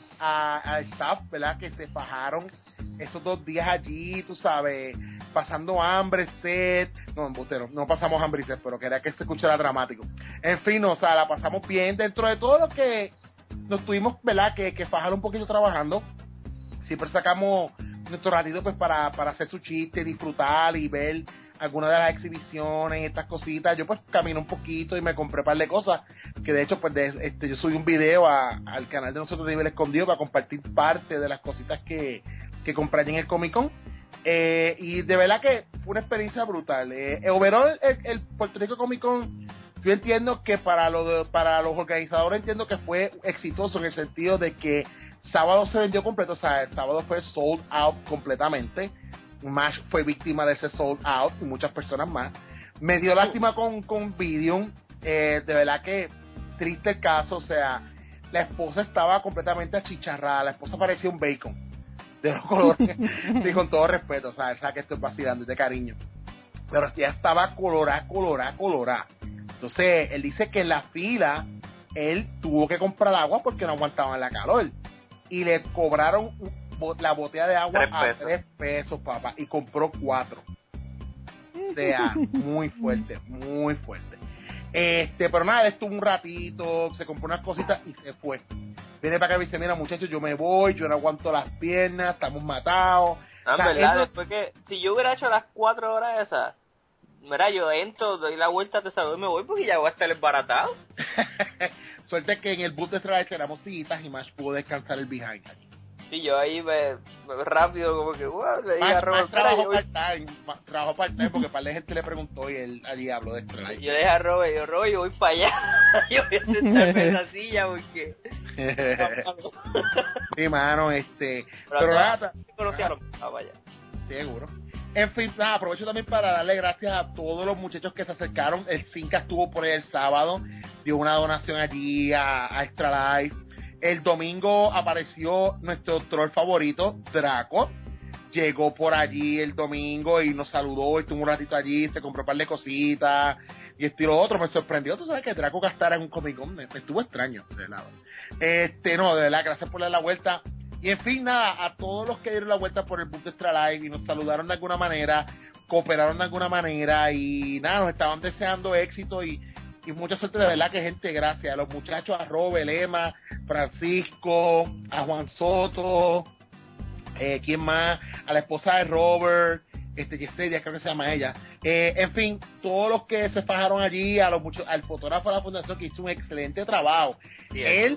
al staff, ¿verdad? Que se fajaron esos 2 días allí, tú sabes, pasando hambre, sed. No, embustero, no pasamos hambre y sed, pero quería que se escuchara dramático. En fin, o sea, la pasamos bien dentro de todo lo que nos tuvimos, ¿verdad? Que fajar un poquito trabajando. Siempre sacamos nuestro ratito pues para hacer su chiste, disfrutar y ver algunas de las exhibiciones, estas cositas. Yo pues camino un poquito y me compré un par de cosas, que de hecho pues yo subí un video al canal de nosotros de Nivel Escondido para compartir parte de las cositas que compré allí en el Comic Con. Y de verdad que fue una experiencia brutal. Overall, el Puerto Rico Comic Con, yo entiendo que para los organizadores entiendo que fue exitoso en el sentido de que sábado se vendió completo, o sea, el sábado fue sold out completamente. Mash fue víctima de ese sold out y muchas personas más. Me dio lástima con Videon, de verdad que triste el caso, o sea, la esposa estaba completamente achicharrada, la esposa parecía un bacon, de los colores, y con todo respeto, o sea que estoy vacilando, de cariño, pero ya estaba colorada. Entonces, él dice que en la fila, él tuvo que comprar agua porque no aguantaban la calor. Y le cobraron la botella de agua a $3, papá. Y compró 4. O sea, muy fuerte. Pero nada, él estuvo un ratito, se compró unas cositas y se fue. Viene para acá y dice, mira muchachos, yo me voy, yo no aguanto las piernas, estamos matados. No, en verdad, después que, si yo hubiera hecho las 4 horas esas, mira, yo entro, doy la vuelta, te saludo y me voy porque ya voy a estar desbaratado. Suerte que en el bus de Extra Life éramos sillitas y Mash pudo descansar el behind. Y yo ahí me rápido como que, le dije a Robert, trabajó part-time porque para la gente le preguntó y él allí habló de Extra Life. Yo le dije a Robert, yo voy para allá, yo voy a sentarme en la silla porque... Sí, mano, pero nada... Conocieron, vaya. Seguro. En fin, nada, aprovecho también para darle gracias a todos los muchachos que se acercaron. El Cinca estuvo por ahí el sábado, dio una donación allí a Extra Life. El domingo apareció nuestro troll favorito, Draco. Llegó por allí el domingo y nos saludó, estuvo un ratito allí, se compró un par de cositas y esto y lo otro. Me sorprendió, tú sabes que Draco gastara en un Comic Con, me estuvo extraño, de lado. No, de verdad, gracias por darle la vuelta. Y en fin, nada, a todos los que dieron la vuelta por el book de Extra Life y nos saludaron de alguna manera, cooperaron de alguna manera y nada, nos estaban deseando éxito y mucha suerte, de verdad que gente, gracias a los muchachos, a Robert, Emma, Francisco, a Juan Soto, ¿quién más? A la esposa de Robert, Yesenia, creo que se llama ella. En fin, todos los que se fajaron allí, al fotógrafo de la fundación que hizo un excelente trabajo. Sí, el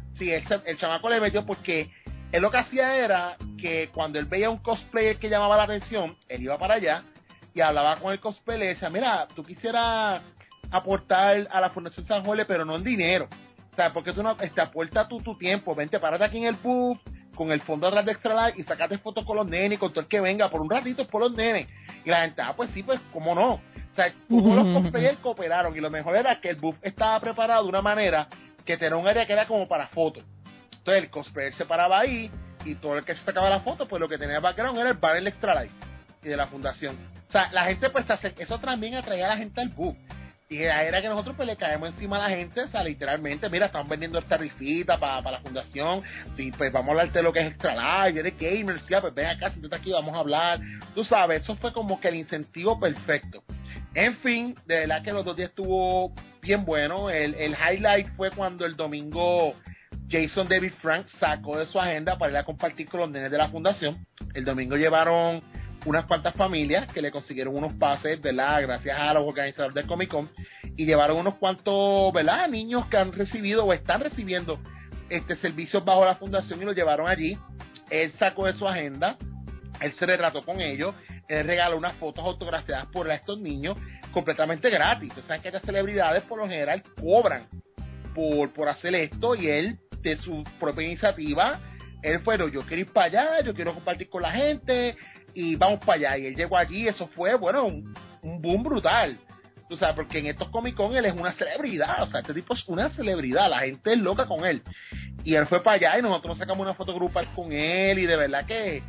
chamaco le metió porque él lo que hacía era que cuando él veía un cosplayer que llamaba la atención, él iba para allá y hablaba con el cosplayer y le decía, mira, tú quisieras aportar a la Fundación San Jorge, pero no en dinero. O sea, porque tú no aportas tu tiempo, vente, párate aquí en el booth, con el fondo atrás de Extra Life y sacate fotos con los nenes, con todo el que venga, por un ratito por los nenes. Y la gente, pues sí, pues, ¿cómo no? O sea, todos los cosplayers cooperaron y lo mejor era que el booth estaba preparado de una manera que tenía un área que era como para fotos. Entonces el cosplayer se paraba ahí y todo el que se sacaba la foto, pues lo que tenía background era el banner de Extra Life y de la fundación. O sea, la gente pues eso también atraía a la gente al booth. Y era que nosotros pues le caemos encima a la gente, o sea, literalmente, mira, están vendiendo esta rifita para la fundación, sí, pues vamos a hablarte de lo que es Extra Life, eres gamer, sí, pues ven acá, siéntate aquí, vamos a hablar. Tú sabes, eso fue como que el incentivo perfecto. En fin, de verdad que los 2 días estuvo bien bueno. El highlight fue cuando el domingo Jason David Frank sacó de su agenda para ir a compartir con los nenes de la fundación. El domingo llevaron unas cuantas familias que le consiguieron unos pases, ¿verdad? Gracias a los organizadores del Comic Con, y llevaron unos cuantos, ¿verdad? Niños que han recibido o están recibiendo servicios bajo la fundación y los llevaron allí. Él sacó de su agenda, él se retrató con ellos, él regaló unas fotos autografiadas por estos niños completamente gratis. Ustedes saben que estas celebridades por lo general cobran por hacer esto, y él, de su propia iniciativa, él fue, yo quiero ir para allá, yo quiero compartir con la gente y vamos para allá. Y él llegó allí, eso fue, bueno, un boom brutal. Tú sabes, porque en estos Comic Con él es una celebridad, o sea, este tipo es una celebridad, la gente es loca con él. Y él fue para allá y nosotros sacamos una foto grupal con él, y de verdad que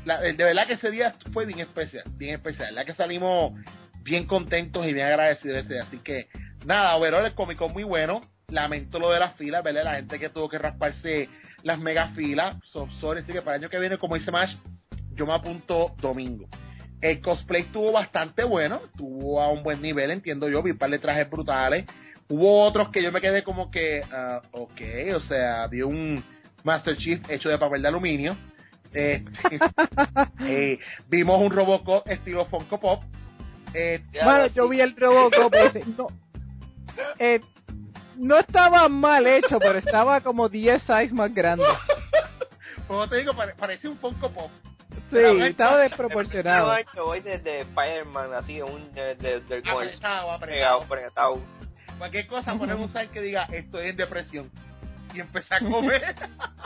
ese día fue bien especial, la verdad que salimos bien contentos y bien agradecidos ese día. Así que nada, overall el Comic Con muy bueno. Lamento lo de las filas, ¿verdad? La gente que tuvo que rasparse las mega filas. Sorry, así que para el año que viene, como dice Mash, yo me apunto domingo. El cosplay estuvo bastante bueno, estuvo a un buen nivel, entiendo yo, vi un par de trajes brutales. Hubo otros que yo me quedé como que, ok, o sea, vi un Master Chief hecho de papel de aluminio. Vimos un Robocop estilo Funko Pop. Bueno, yo vi el Robocop no estaba mal hecho, pero estaba como 10 size más grande. Como te digo, parecía un Funko Pop. Sí, estaba desproporcionado. Yo voy desde Spider-Man, así, del apretado. Cualquier cosa, poner un sign que diga, estoy en depresión. Y empecé a comer.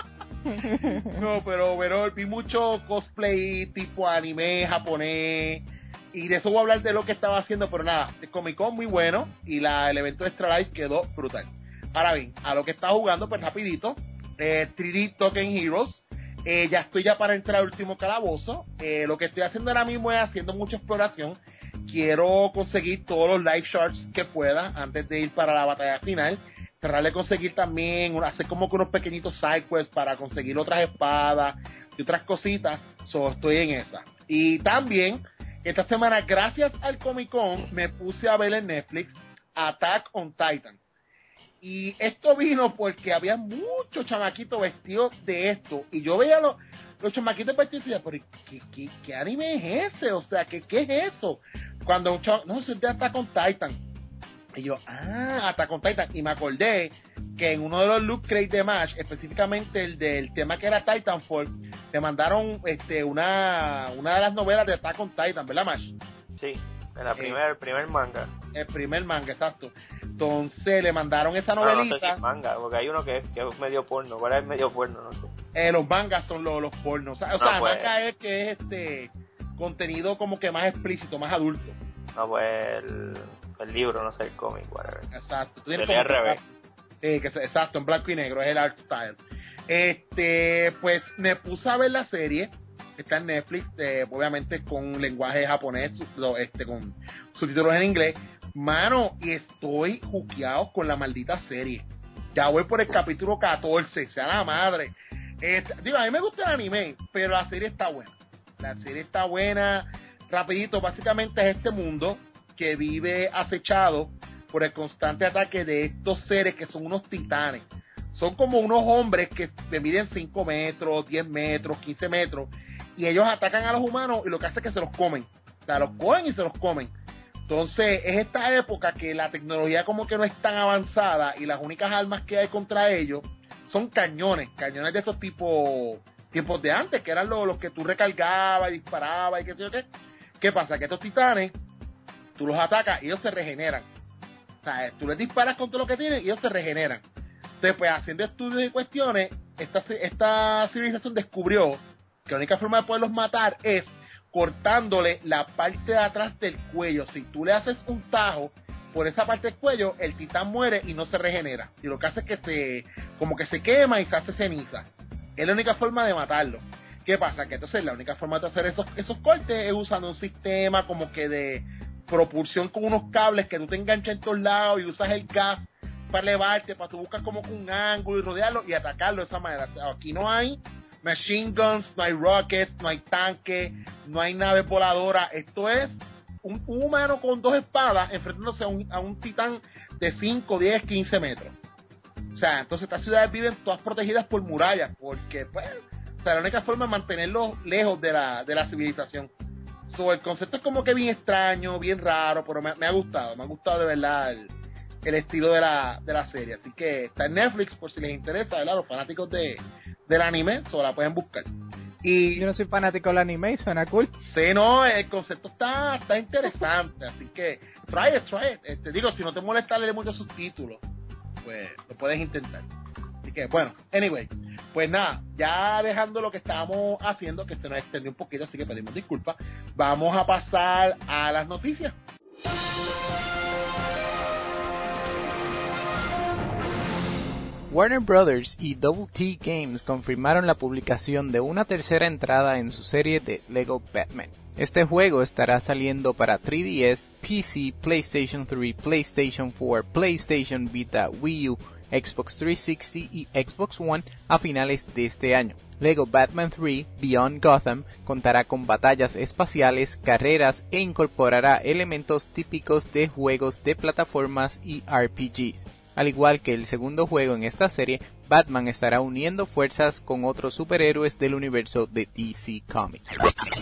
No, pero vi mucho cosplay tipo anime, japonés. Y de eso voy a hablar de lo que estaba haciendo, pero nada, el Comic Con muy bueno y el evento de Extra Life quedó brutal. Ahora bien, a lo que estaba jugando, pues rapidito, 3D Token Heroes, ya estoy para entrar al último calabozo. Lo que estoy haciendo ahora mismo es haciendo mucha exploración. Quiero conseguir todos los life shards que pueda antes de ir para la batalla final. Tratar de conseguir también, hacer como que unos pequeñitos sidequests para conseguir otras espadas y otras cositas. Estoy en esa. Y también, esta semana, gracias al Comic Con, me puse a ver en Netflix Attack on Titan. Y esto vino porque había muchos chamaquitos vestidos de esto. Y yo veía los chamaquitos vestidos y decía, pero ¿qué anime es ese? O sea, ¿qué es eso? Cuando un chavo, no, eso es de Attack on Titan. Y yo, Attack on Titan. Y me acordé que en uno de los loot crates de MASH, específicamente el del tema que era Titanfall, le mandaron una de las novelas de Attack on Titan, ¿verdad, MASH? Sí, el primer manga. El primer manga, exacto. Entonces le mandaron esa novelita. No sé si es manga, porque hay uno que es medio porno. ¿Cuál es medio porno? No sé. Los mangas son los pornos. O sea, el manga es que es contenido como que más explícito, más adulto. No, pues el libro, no sé, el cómic, whatever. Exacto. El RB. Exacto, en blanco y negro, es el art style. Pues me puse a ver la serie. Está en Netflix, obviamente con lenguaje japonés, con subtítulos en inglés. Mano, y estoy juqueado con la maldita serie. Ya voy por el capítulo 14, sea la madre. A mí me gusta el anime, pero la serie está buena. La serie está buena. Rapidito, básicamente es este mundo que vive acechado por el constante ataque de estos seres que son unos titanes. Son como unos hombres que miden 5 metros, 10 metros, 15 metros, y ellos atacan a los humanos y lo que hace es que se los comen. O sea, los cogen y se los comen. Entonces, es esta época que la tecnología como que no es tan avanzada y las únicas armas que hay contra ellos son cañones de esos tiempos de antes, que eran los que tú recargabas y disparabas y qué sé yo qué. ¿Qué pasa? Que estos titanes, tú los atacas y ellos se regeneran. O sea, tú les disparas con todo lo que tienen y ellos se regeneran. Entonces, pues, haciendo estudios y cuestiones, esta civilización descubrió que la única forma de poderlos matar es cortándole la parte de atrás del cuello. Si tú le haces un tajo por esa parte del cuello, el titán muere y no se regenera. Y lo que hace es que se quema y se hace ceniza. Es la única forma de matarlo. ¿Qué pasa? Que entonces la única forma de hacer esos cortes es usando un sistema como que de propulsión con unos cables que tú te enganchas en todos lados y usas el gas para elevarte, para tú buscar como un ángulo y rodearlo y atacarlo de esa manera. O sea, aquí no hay machine guns, no hay rockets, no hay tanques, no hay naves voladoras. Esto es un humano con 2 espadas enfrentándose a un titán de 5, 10, 15 metros. O sea, entonces estas ciudades viven todas protegidas por murallas, porque pues, o sea, la única forma es mantenerlos lejos de la civilización. So, el concepto es como que bien extraño, bien raro, pero me ha gustado de verdad el estilo de la serie. Así que está en Netflix por si les interesa, ¿verdad? Los fanáticos del anime, solo la pueden buscar. Y yo no soy fanático del anime, suena cool. Sí, no, el concepto está interesante, así que try it. Te digo, si no te molesta leer muchos subtítulos, pues lo puedes intentar. Así que, bueno, anyway, pues nada, ya dejando lo que estábamos haciendo, que se nos extendió un poquito, así que pedimos disculpas, vamos a pasar a las noticias. Warner Brothers y Double T Games confirmaron la publicación de una tercera entrada en su serie de Lego Batman. Este juego estará saliendo para 3DS, PC, PlayStation 3, PlayStation 4, PlayStation Vita, Wii U, Xbox 360 y Xbox One a finales de este año. Lego Batman 3 Beyond Gotham contará con batallas espaciales, carreras e incorporará elementos típicos de juegos de plataformas y RPGs. Al igual que el segundo juego en esta serie, Batman estará uniendo fuerzas con otros superhéroes del universo de DC Comics.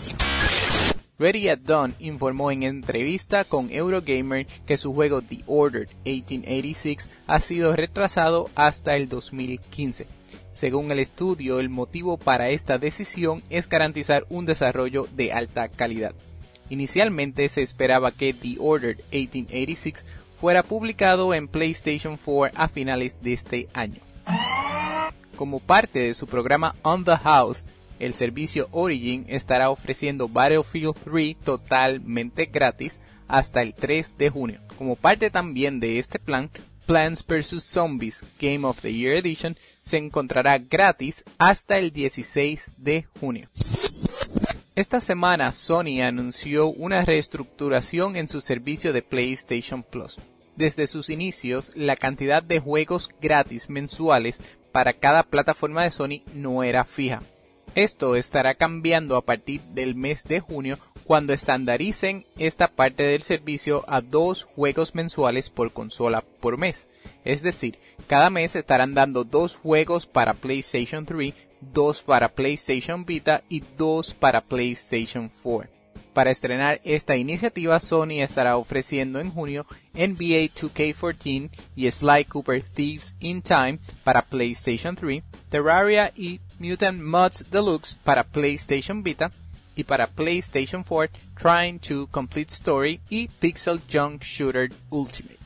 Ready at Dawn informó en entrevista con Eurogamer que su juego The Order 1886 ha sido retrasado hasta el 2015. Según el estudio, el motivo para esta decisión es garantizar un desarrollo de alta calidad. Inicialmente se esperaba que The Order 1886 fuera publicado en PlayStation 4 a finales de este año. Como parte de su programa On the House, el servicio Origin estará ofreciendo Battlefield 3 totalmente gratis hasta el 3 de junio. Como parte también de este plan, Plants vs. Zombies Game of the Year Edition se encontrará gratis hasta el 16 de junio. Esta semana Sony anunció una reestructuración en su servicio de PlayStation Plus. Desde sus inicios, la cantidad de juegos gratis mensuales para cada plataforma de Sony no era fija. Esto estará cambiando a partir del mes de junio cuando estandaricen esta parte del servicio a 2 juegos mensuales por consola por mes. Es decir, cada mes estarán dando 2 juegos para PlayStation 3, 2 para PlayStation Vita y 2 para PlayStation 4. Para estrenar esta iniciativa, Sony estará ofreciendo en junio NBA 2K14 y Sly Cooper Thieves in Time para PlayStation 3, Terraria y Mutant Mudds Deluxe para PlayStation Vita y para PlayStation 4 Trying to Complete Story y Pixel Junk Shooter Ultimate.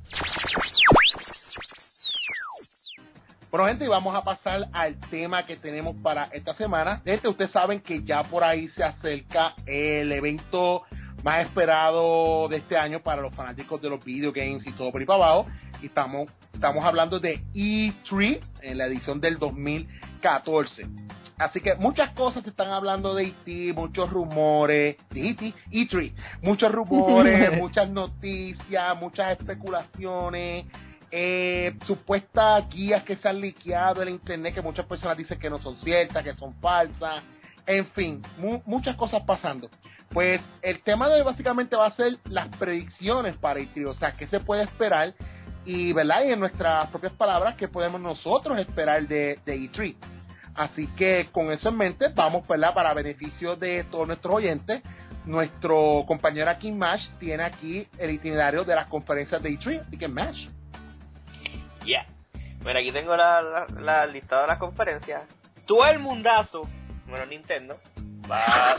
Bueno, gente, y vamos a pasar al tema que tenemos para esta semana. Gente, ustedes saben que ya por ahí se acerca el evento más esperado de este año para los fanáticos de los video games y todo por ahí para abajo. Y estamos hablando de E3 en la edición del 2014. Así que muchas cosas se están hablando de E3, muchos rumores, E3, muchos rumores, muchas noticias, muchas especulaciones. supuestas guías que se han liqueado en internet que muchas personas dicen que no son ciertas, que son falsas, en fin, muchas cosas pasando. Pues el tema de hoy básicamente va a ser las predicciones para E3, o sea, qué se puede esperar y, ¿verdad? Y en nuestras propias palabras, qué podemos nosotros esperar de E3. Así que con eso en mente, vamos, ¿verdad? Para beneficio de todos nuestros oyentes, nuestro compañero aquí Mash tiene aquí el itinerario de las conferencias de E3, así que Mash. Yeah. Bueno, aquí tengo la lista de las conferencias. Todo el mundazo, bueno, Nintendo, va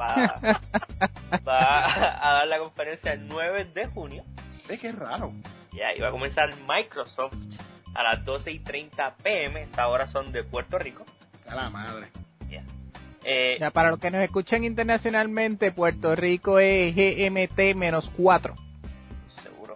a dar la conferencia el 9 de junio. Es que es raro. Ya, y va a comenzar Microsoft a las 12:30 p.m. Estas horas son de Puerto Rico. A la madre. Yeah. Ya, para los que nos escuchan internacionalmente, Puerto Rico es GMT-4. Seguro.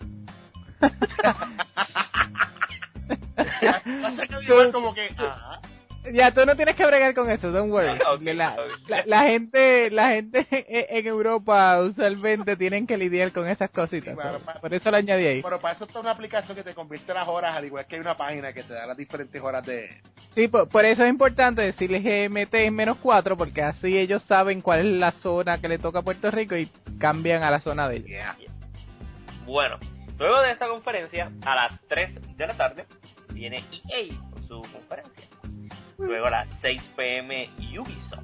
No sé qué igual como que... Ajá. Ya, tú no tienes que bregar con eso, don't worry. Okay. La gente en Europa usualmente tienen que lidiar con esas cositas. Sí, bueno, por eso lo añadí ahí. Pero para eso está una aplicación que te convierte las horas, al igual que hay una página que te da las diferentes horas de... Sí, por eso es importante decirle GMT-4, porque así ellos saben cuál es la zona que le toca a Puerto Rico y cambian a la zona de ellos. Yeah. Bueno, luego de esta conferencia, a las 3 de la tarde, viene EA con su conferencia. Luego a las 6 p.m. Ubisoft.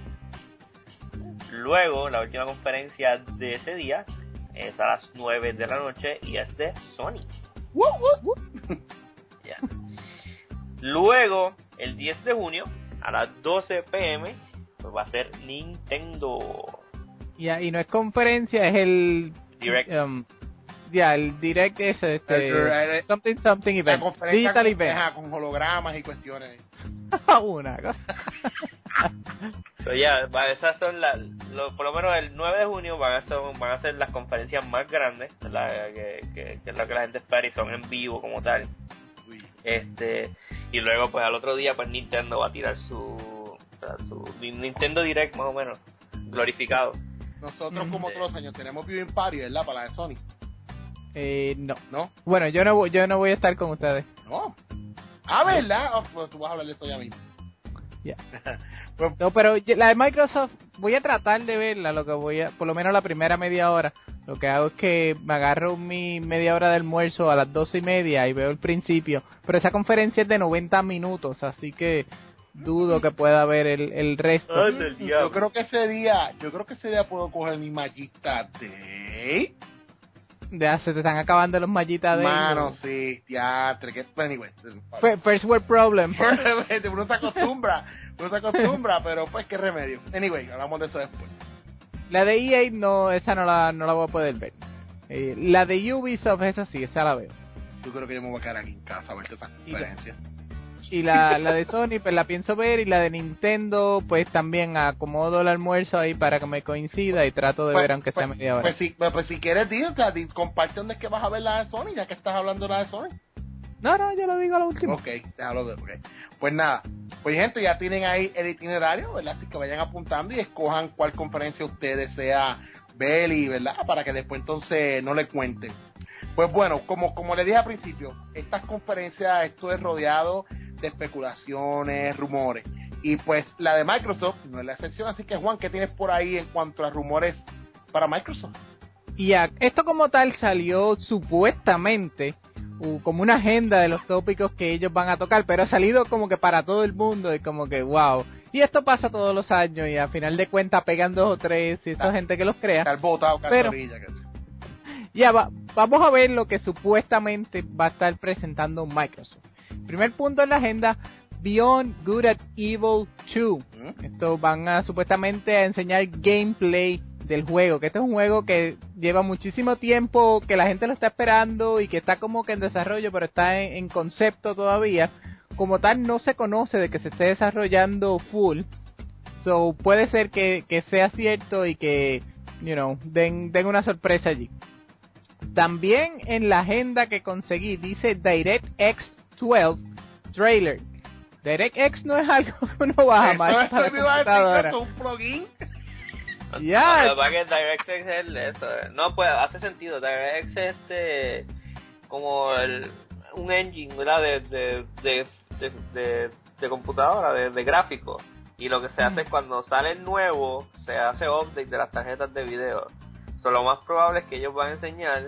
Luego, la última conferencia de ese día es a las 9 de la noche y es de Sony. Yeah. Luego, el 10 de junio, a las 12 p.m., pues va a ser Nintendo. Ya, y no es conferencia, es el... Direct. El Direct es something La event. conferencia Digital event. con hologramas y cuestiones. Una cosa. So, ya, esas son por lo menos el 9 de junio van a ser las conferencias más grandes, que es lo que la gente espera y son en vivo como tal. Uy. Y luego pues al otro día pues Nintendo va a tirar su Nintendo Direct más o menos glorificado. Nosotros como todos los años tenemos Viewing Party, ¿verdad? Para la de Sony. No. ¿No? Bueno, yo no voy a estar con ustedes. No. Ah, ¿verdad? Oh, pues tú vas a hablar de eso ya mismo. Ya. Pues, No, pero la de Microsoft voy a tratar de verla, por lo menos la primera media hora. Lo que hago es que me agarro mi media hora de almuerzo a las 12:30 y veo el principio. Pero esa conferencia es de 90 minutos, así que dudo que pueda ver el resto. Ay, del diablo. yo creo que ese día puedo coger mi mallita de... Ya se te están acabando los mallitas de... Mano, sí, teatro, que... Anyway. First world problem. Uno se acostumbra, pero pues qué remedio. Anyway, hablamos de eso después. La de EA no, esa no la voy a poder ver. La de Ubisoft, esa sí, esa la veo. Yo creo que yo me voy a quedar aquí en casa a ver esa conferencia. Y la de Sony, pues la pienso ver, y la de Nintendo, pues también acomodo el almuerzo ahí para que me coincida y trato de ver aunque sea media hora. Pues si quieres, comparte dónde es que vas a ver la de Sony, ya que estás hablando de la de Sony. No, yo lo digo a lo último. Ok, déjalo de... Okay. Pues nada, pues gente, ya tienen ahí el itinerario, ¿verdad? Así que vayan apuntando y escojan cuál conferencia usted desea ver y, ¿verdad? Para que después entonces no le cuenten. Pues bueno, como le dije al principio, estas conferencias, esto es rodeado de especulaciones, rumores. Y pues la de Microsoft no es la excepción, así que Juan, ¿qué tienes por ahí en cuanto a rumores para Microsoft? Y esto como tal salió supuestamente como una agenda de los tópicos que ellos van a tocar, pero ha salido como que para todo el mundo y como que wow. Y esto pasa todos los años y a final de cuentas pegan 2 o 3 y esa gente que los crea. Estar botado, cartorilla. Ya vamos a ver lo que supuestamente va a estar presentando Microsoft. Primer punto en la agenda, Beyond Good and Evil 2. Esto van a supuestamente a enseñar gameplay del juego, que este es un juego que lleva muchísimo tiempo, que la gente lo está esperando y que está como que en desarrollo, pero está en concepto todavía. Como tal no se conoce de que se esté desarrollando full. So puede ser que sea cierto y que, den una sorpresa allí. También en la agenda que conseguí dice DirectX 12 trailer. DirectX no es algo que uno baja más para la computadora. ¿Es un plugin? Ya. Lo que pasa es que DirectX es eso. No, pues hace sentido. DirectX es como un engine, ¿verdad? De computadora, de gráfico. Y lo que se hace es cuando sale el nuevo, se hace update de las tarjetas de video. Lo más probable es que ellos van a enseñar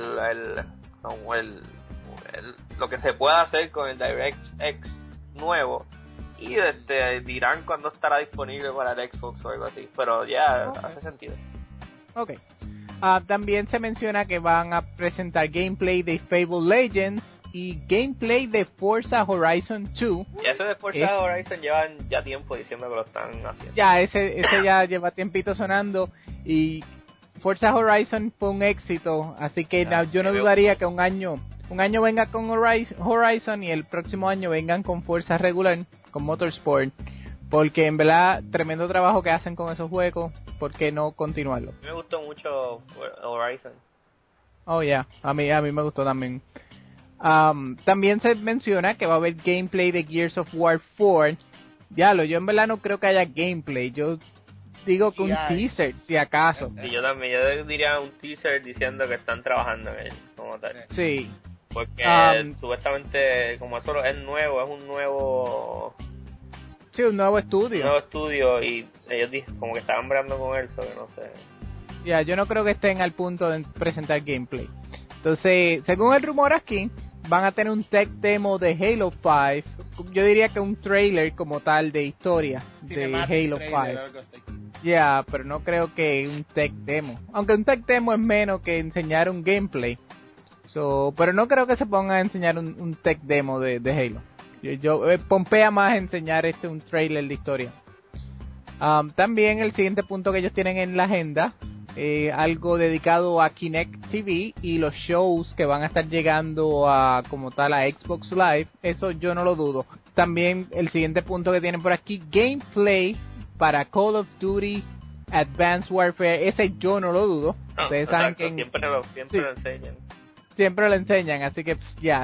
lo que se pueda hacer con el DirectX nuevo. Y dirán cuándo estará disponible para el Xbox o algo así. Pero ya hace sentido. Ok. También se menciona que van a presentar gameplay de Fable Legends y gameplay de Forza Horizon 2. Y eso de Forza Horizon llevan ya tiempo diciendo que lo están haciendo. Ya, ese ya lleva tiempito sonando y Forza Horizon fue un éxito, así que yo no dudaría que un año venga con Horizon y el próximo año vengan con Forza regular, con Motorsport, porque en verdad tremendo trabajo que hacen con esos juegos, ¿por qué no continuarlo? Me gustó mucho Horizon. Oh yeah, a mí me gustó también. También se menciona que va a haber gameplay de Gears of War 4. Yo en verdad no creo que haya gameplay, yo digo que un teaser, si acaso. Y yo también, yo diría un teaser diciendo que están trabajando en él, como tal. Sí. Porque supuestamente, como eso es nuevo, es un nuevo... Sí, un nuevo estudio. Un nuevo estudio y ellos como que estaban bregando con él, sobre no sé. Yo no creo que estén al punto de presentar gameplay. Entonces, según el rumor aquí, van a tener un tech demo de Halo 5. Yo diría que un trailer como tal de historia de Halo 5. Pero no creo que un tech demo. Aunque un tech demo es menos que enseñar un gameplay. Pero no creo que se ponga a enseñar un tech demo de Halo. Yo pompea más enseñar un trailer de historia. También el siguiente punto que ellos tienen en la agenda, algo dedicado a Kinect TV y los shows que van a estar llegando como tal a Xbox Live. Eso yo no lo dudo. También el siguiente punto que tienen por aquí, gameplay para Call of Duty Advanced Warfare. Ese yo no lo dudo. Ustedes saben que siempre lo enseñan. Siempre lo enseñan, así que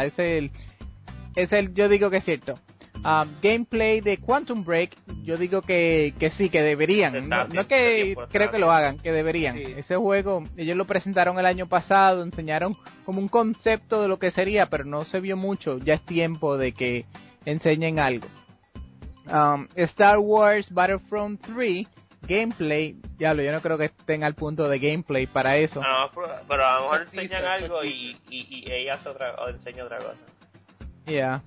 yo digo que es cierto. Gameplay de Quantum Break, yo digo que sí, que deberían. No que creo que lo hagan, que deberían. Sí. Ese juego, ellos lo presentaron el año pasado, enseñaron como un concepto de lo que sería, pero no se vio mucho. Ya es tiempo de que enseñen algo. Star Wars Battlefront 3, gameplay, yo no creo que estén al punto de gameplay para eso. No, pero a lo mejor enseñan algo y ella enseña otra cosa.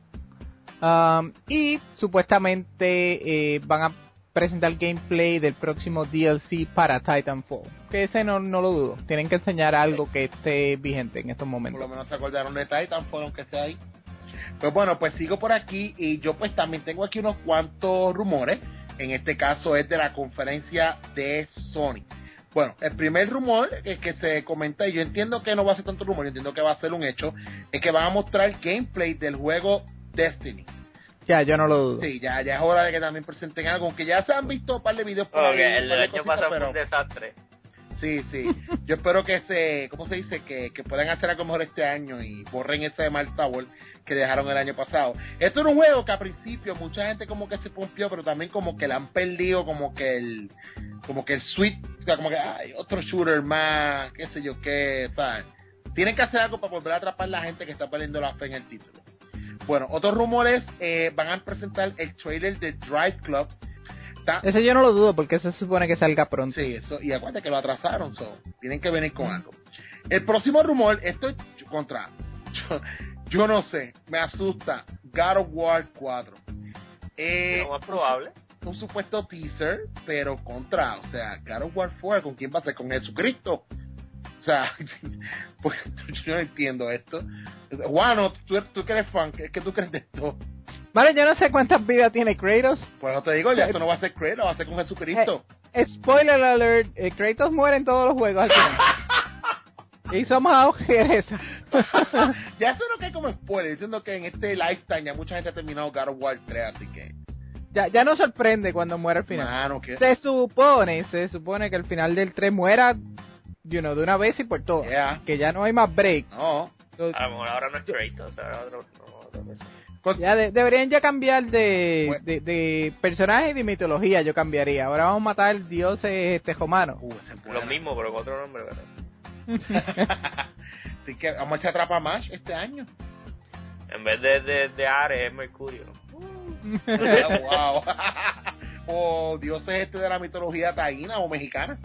Y supuestamente van a presentar gameplay del próximo DLC para Titanfall. Que ese no lo dudo. Tienen que enseñar algo que esté vigente en estos momentos. Por lo menos se acordaron de Titanfall, aunque sea ahí. Pues bueno, pues sigo por aquí y yo pues también tengo aquí unos cuantos rumores. En este caso es de la conferencia de Sony. Bueno, el primer rumor que se comenta, y yo entiendo que no va a ser tanto rumor, yo entiendo que va a ser un hecho, es que van a mostrar gameplay del juego Destiny. Yo no lo dudo. Sí, ya es hora de que también presenten algo, aunque ya se han visto un par de videos por ahí. El del año pasado fue un desastre. Sí. Yo espero que ¿cómo se dice? Que puedan hacer algo mejor este año y borren ese mal sabor que dejaron el año pasado. Esto era un juego que a principio mucha gente como que se pompió, pero también como que le han perdido como que el sweet, o sea, como que hay otro shooter más, qué sé yo qué, ¿sabes? Tienen que hacer algo para volver a atrapar a la gente que está perdiendo la fe en el título. Bueno, otros rumores, van a presentar el trailer de Drive Club. Ese yo no lo dudo porque se supone que salga pronto. Sí, eso, y acuérdate que lo atrasaron, tienen que venir con algo. El próximo rumor, esto es contra, yo no sé, me asusta, God of War 4. Lo más probable. Un supuesto teaser, pero o sea, God of War 4, ¿con quién va a ser? ¿Con Jesucristo? O sea, pues yo no entiendo esto. Juan, tú que eres fan, ¿qué tú crees de esto? Vale, yo no sé cuántas vidas tiene Kratos. Por eso te digo, ya eso no va a ser Kratos, va a ser con Jesucristo. Spoiler alert, Kratos muere en todos los juegos al final. Y somos Jereza. Ya eso no cae como spoiler, diciendo que en este lifetime ya mucha gente ha terminado God of War 3, así que... Ya no sorprende cuando muere al final. Mano, ¿qué? Se supone que al final del 3 muera, de una vez y por todas. Que ya no hay más break. No. A lo mejor ahora no es Kratos, ahora otro deberían ya cambiar de personaje y de mitología, yo cambiaría. Ahora vamos a matar dioses tejomanos. Lo mismo, pero con otro nombre, ¿verdad? Así que vamos a echar Atrapa Match este año. En vez de Ares es Mercurio. Wow. O dioses de la mitología taína o mexicana.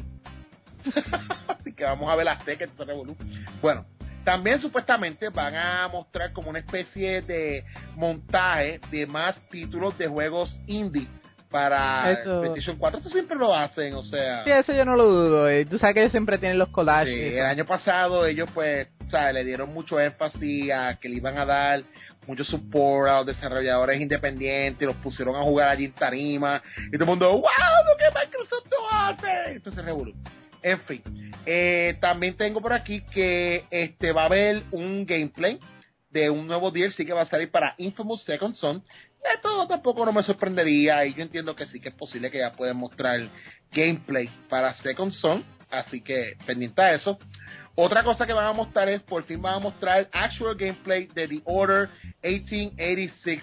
Así que vamos a ver las azteca, esto se revolú. Bueno, también supuestamente van a mostrar como una especie de montaje de más títulos de juegos indie para PlayStation 4. Esto siempre lo hacen, o sea... Sí, eso yo no lo dudo. Tú sabes que ellos siempre tienen los collages. Sí, el año pasado ellos pues, o sea, le dieron mucho énfasis a que le iban a dar mucho support a los desarrolladores independientes, los pusieron a jugar allí en tarima, y todo el mundo, wow, lo que Microsoft no hace. Entonces revolú. En fin, también tengo por aquí que va a haber un gameplay de un nuevo DLC que va a salir para Infamous Second Son. Esto tampoco no me sorprendería, y yo entiendo que sí que es posible que ya pueden mostrar gameplay para Second Son, así que pendiente a eso. Otra cosa que van a mostrar es, por fin van a mostrar actual gameplay de The Order 1886.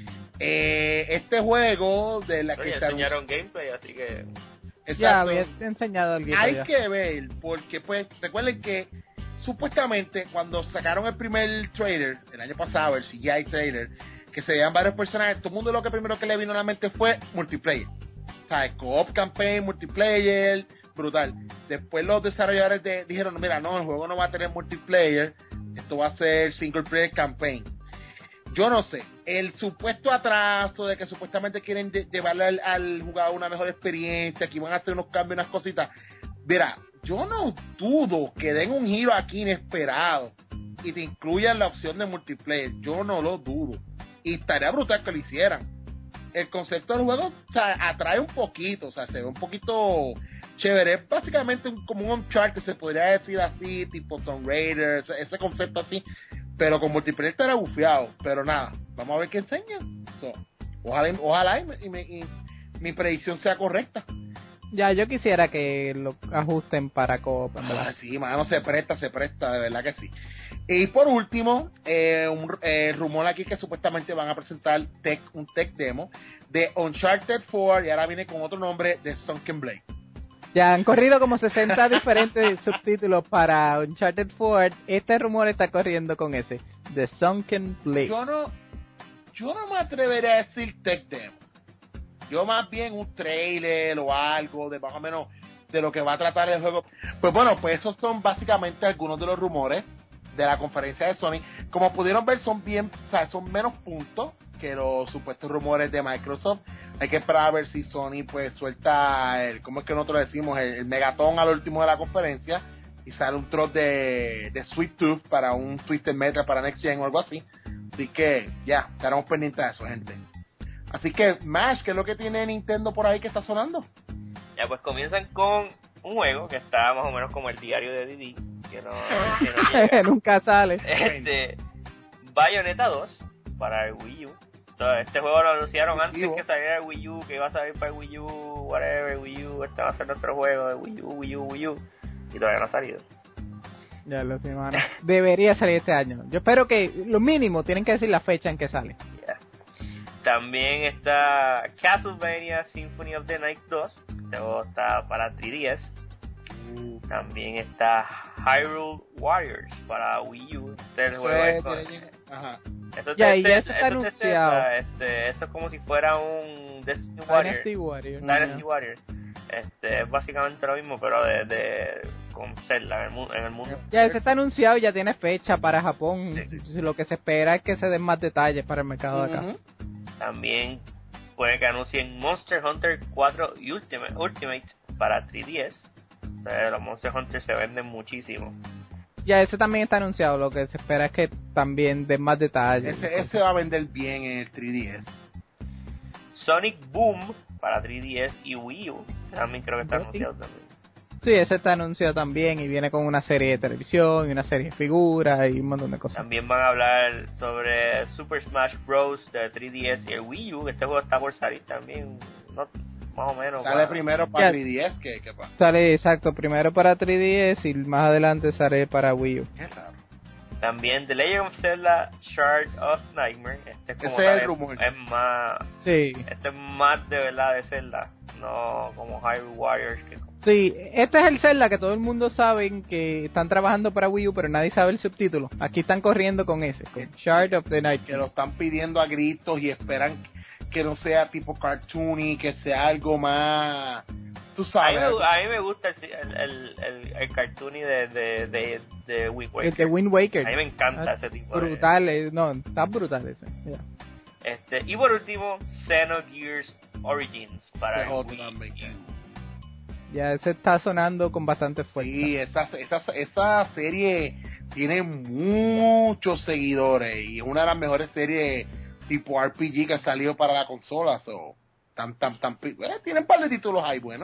Este juego de la que se enseñaron gameplay, así que... Exacto. Ya había enseñado el gameplay. Hay que ver, porque pues recuerden que supuestamente cuando sacaron el primer trailer, el año pasado, el CGI trailer, que se veían varios personajes, todo el mundo lo que primero que le vino a la mente fue multiplayer. ¿Sabes? Co-op campaign, multiplayer, brutal. Después los desarrolladores dijeron, mira, no, el juego no va a tener multiplayer, esto va a ser single player campaign. Yo no sé, el supuesto atraso de que supuestamente quieren llevarle al jugador una mejor experiencia, que van a hacer unos cambios, unas cositas. Mira, yo no dudo que den un giro aquí inesperado y te incluyan la opción de multiplayer, yo no lo dudo. Y estaría brutal que lo hicieran. El concepto del juego, o sea, atrae un poquito, o sea, se ve un poquito chévere. Es básicamente como un Uncharted, se podría decir así, tipo Tomb Raider, ese concepto así. Pero con multiplayer estará bufiado. Pero nada, vamos a ver qué enseñan. Ojalá y mi predicción sea correcta. Ya, yo quisiera que lo ajusten para co-op, ¿verdad? Sí, mano, se presta, de verdad que sí. Y por último, un rumor aquí que supuestamente van a presentar un tech demo de Uncharted 4, y ahora viene con otro nombre, de Sunken Blade. Ya han corrido como 60 diferentes subtítulos para Uncharted 4. Este rumor está corriendo con ese, The Sunken Blade. Yo no me atrevería a decir tech demo. Yo más bien un trailer o algo de más o menos de lo que va a tratar el juego. Pues bueno, pues esos son básicamente algunos de los rumores de la conferencia de Sony. Como pudieron ver, son menos puntos que los supuestos rumores de Microsoft. Hay que esperar a ver si Sony pues suelta ¿cómo es que nosotros decimos? El megatón al último de la conferencia, y sale un trot de Sweet Tooth para un Twisted Metal para Next Gen o algo así. Así que ya, estaremos pendientes de eso, gente. Así que, Mash, ¿qué es lo que tiene Nintendo por ahí que está sonando? Ya, pues comienzan con un juego que está más o menos como el diario de Didi, que no nunca sale. Bayonetta 2 para el Wii U. Entonces, este juego lo anunciaron antes que saliera el Wii U, que iba a salir para el Wii U, whatever, Wii U, este va a ser nuestro juego de Wii U, y todavía no ha salido. Ya lo sé, mano. Debería salir este año. Yo espero que, lo mínimo, tienen que decir la fecha en que sale. Yeah. También está Castlevania Symphony of the Night 2. Este juego está para 3DS. También está Hyrule Warriors para Wii U. Este es el juego Ajá. Eso está anunciado. Eso es como si fuera un Dynasty Warrior. Es básicamente lo mismo, pero con Zelda en el mundo. Ya, ese está anunciado y ya tiene fecha para Japón. Sí. Lo que se espera es que se den más detalles para el mercado de acá. También puede que anuncien Monster Hunter 4 Ultimate para 3DS. O sea, los Monster Hunter se venden muchísimo. Ya, ese también está anunciado. Lo que se espera es que también den más detalles. Ese va a vender bien en el 3DS. Sonic Boom para 3DS y Wii U. También creo que está anunciado también. Sí, ese está anunciado también y viene con una serie de televisión y una serie de figuras y un montón de cosas. También van a hablar sobre Super Smash Bros. De 3DS y el Wii U. Este juego está por salir también, más o menos. Sale primero para 3DS que pasa. Sale, exacto, primero para 3DS y más adelante sale para Wii U. Qué raro. También The Legend of Zelda Shard of Nightmare. Este es como ese es el rumor. Es más... Sí. Este es más de verdad de Zelda. No como Hyrule Warriors, que Sí, este es el Zelda que todo el mundo sabe que están trabajando para Wii U, pero nadie sabe el subtítulo. Aquí están corriendo con ese, con Shard of the Night. Que lo están pidiendo a gritos y esperan que no sea tipo cartoony, que sea algo más... Tú sabes. A mí me gusta el cartoony de Wind Waker. El de Wind Waker. A mí me encanta ese tipo brutal, no, está brutal ese. Yeah. Y por último, Xenogears Origins para el Wii U. Ya ese está sonando con bastante fuerza. Sí, esa serie tiene muchos seguidores y es una de las mejores series tipo RPG que ha salido para la consola. Tienen un par de títulos ahí, bueno.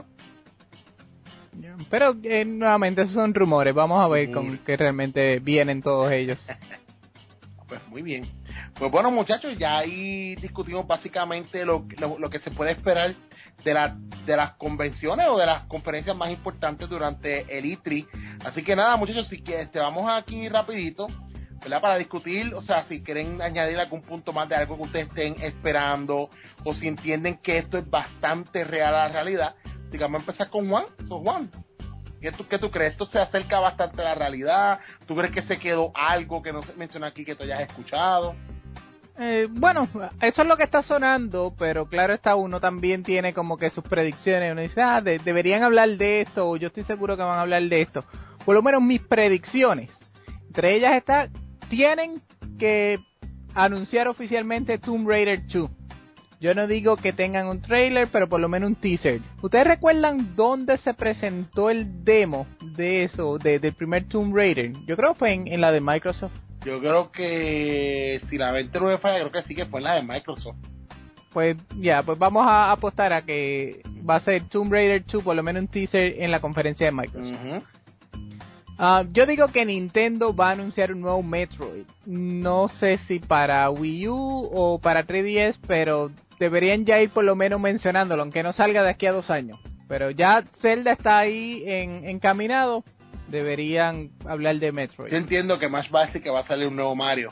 Pero nuevamente esos son rumores. Vamos a ver con qué realmente vienen todos ellos. Pues muy bien. Pues bueno, muchachos, ya ahí discutimos básicamente lo que se puede esperar de las convenciones o de las conferencias más importantes durante el E3. Así que nada, muchachos, si que vamos aquí rapidito, ¿verdad? Para discutir, o sea, si quieren añadir algún punto más de algo que ustedes estén esperando, o si entienden que esto es bastante real a la realidad. Digamos, empezar con Juan. Juan, ¿qué tú crees? ¿Esto se acerca bastante a la realidad? ¿Tú crees que se quedó algo que no se menciona aquí que tú hayas escuchado? Bueno, eso es lo que está sonando, pero claro está, uno también tiene como que sus predicciones. Uno dice, deberían hablar de esto, o yo estoy seguro que van a hablar de esto. Por lo menos mis predicciones. Entre ellas tienen que anunciar oficialmente Tomb Raider 2. Yo no digo que tengan un trailer, pero por lo menos un teaser. ¿Ustedes recuerdan dónde se presentó el demo de eso, del primer Tomb Raider? Yo creo que fue en la de Microsoft. Yo creo que, si la mente no me falla, creo que sí que fue en la de Microsoft. Pues pues vamos a apostar a que va a ser Tomb Raider 2, por lo menos un teaser en la conferencia de Microsoft. Yo digo que Nintendo va a anunciar un nuevo Metroid. No sé si para Wii U o para 3DS, pero deberían ya ir por lo menos mencionándolo, aunque no salga de aquí a 2 años. Pero ya Zelda está ahí encaminado. Deberían hablar de Metroid. Yo entiendo que más va a decir que va a salir un nuevo Mario.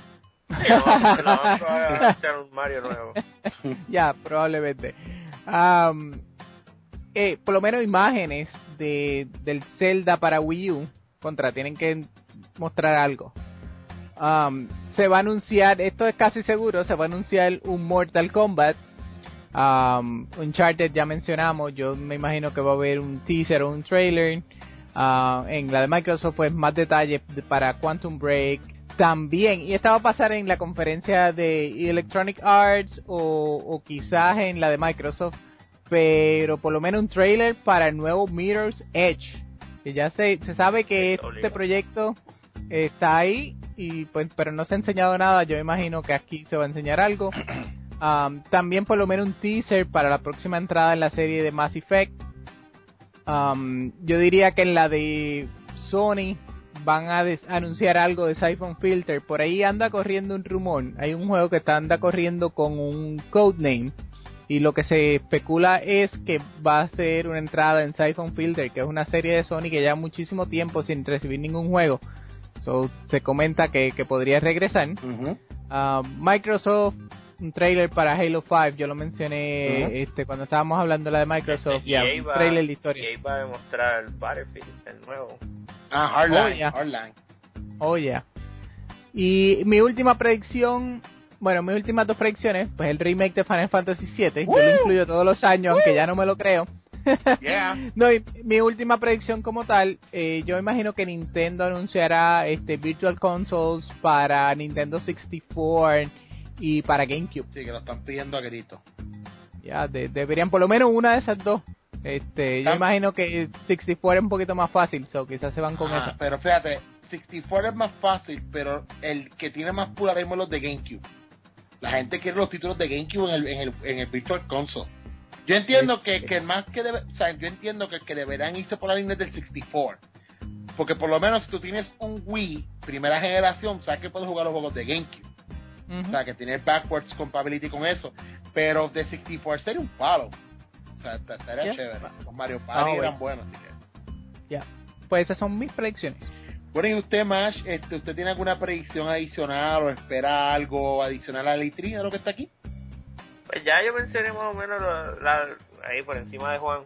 Va a ser un Mario nuevo. Ya, probablemente. Por lo menos imágenes del Zelda para Wii U. Tienen que mostrar algo. Se va a anunciar, esto es casi seguro, se va a anunciar un Mortal Kombat. Uncharted ya mencionamos, yo me imagino que va a haber un teaser o un trailer. En la de Microsoft, pues más detalles para Quantum Break también, y esta va a pasar en la conferencia de Electronic Arts o quizás en la de Microsoft, pero por lo menos un trailer para el nuevo Mirror's Edge, que ya se sabe que este proyecto está ahí, y pues pero no se ha enseñado nada. Yo imagino que aquí se va a enseñar algo. También por lo menos un teaser para la próxima entrada en la serie de Mass Effect. Yo diría que en la de Sony van a anunciar algo de Siphon Filter. Por ahí anda corriendo un rumor. Hay un juego que anda corriendo con un codename, y lo que se especula es que va a ser una entrada en Siphon Filter, que es una serie de Sony que lleva muchísimo tiempo sin recibir ningún juego. Se comenta que podría regresar. Microsoft, un trailer para Halo 5, yo lo mencioné cuando estábamos hablando de la de Microsoft. Un trailer de historia. Y va a demostrar el Battlefield, el nuevo. Hardline. Oh, yeah. Y mi última predicción, mis últimas 2 predicciones, pues el remake de Final Fantasy VII. Yo lo incluyo todos los años, aunque ya no me lo creo. Yeah. No, y mi última predicción como tal, yo imagino que Nintendo anunciará Virtual Consoles para Nintendo 64 y para GameCube. Sí, que lo están pidiendo a grito. Ya, deberían por lo menos una de esas dos. Yo imagino que 64 es un poquito más fácil, quizás se van con eso. Pero fíjate, 64 es más fácil, pero el que tiene más pluralismo es los de GameCube. La gente quiere los títulos de GameCube en el Virtual Console. Yo entiendo que más que yo entiendo que deberán irse por la línea del 64. Porque por lo menos si tú tienes un Wii primera generación, sabes que puedes jugar los juegos de GameCube. O sea, que tiene backwards compatibility con eso. Pero de 64 sería un palo. O sea, estaría chévere. Los Mario Party eran buenos, así que. Pues esas son mis predicciones. Bueno, y usted, Mash, ¿usted tiene alguna predicción adicional o espera algo adicional a la E3 de lo que está aquí? Pues ya yo mencioné más o menos ahí por encima de Juan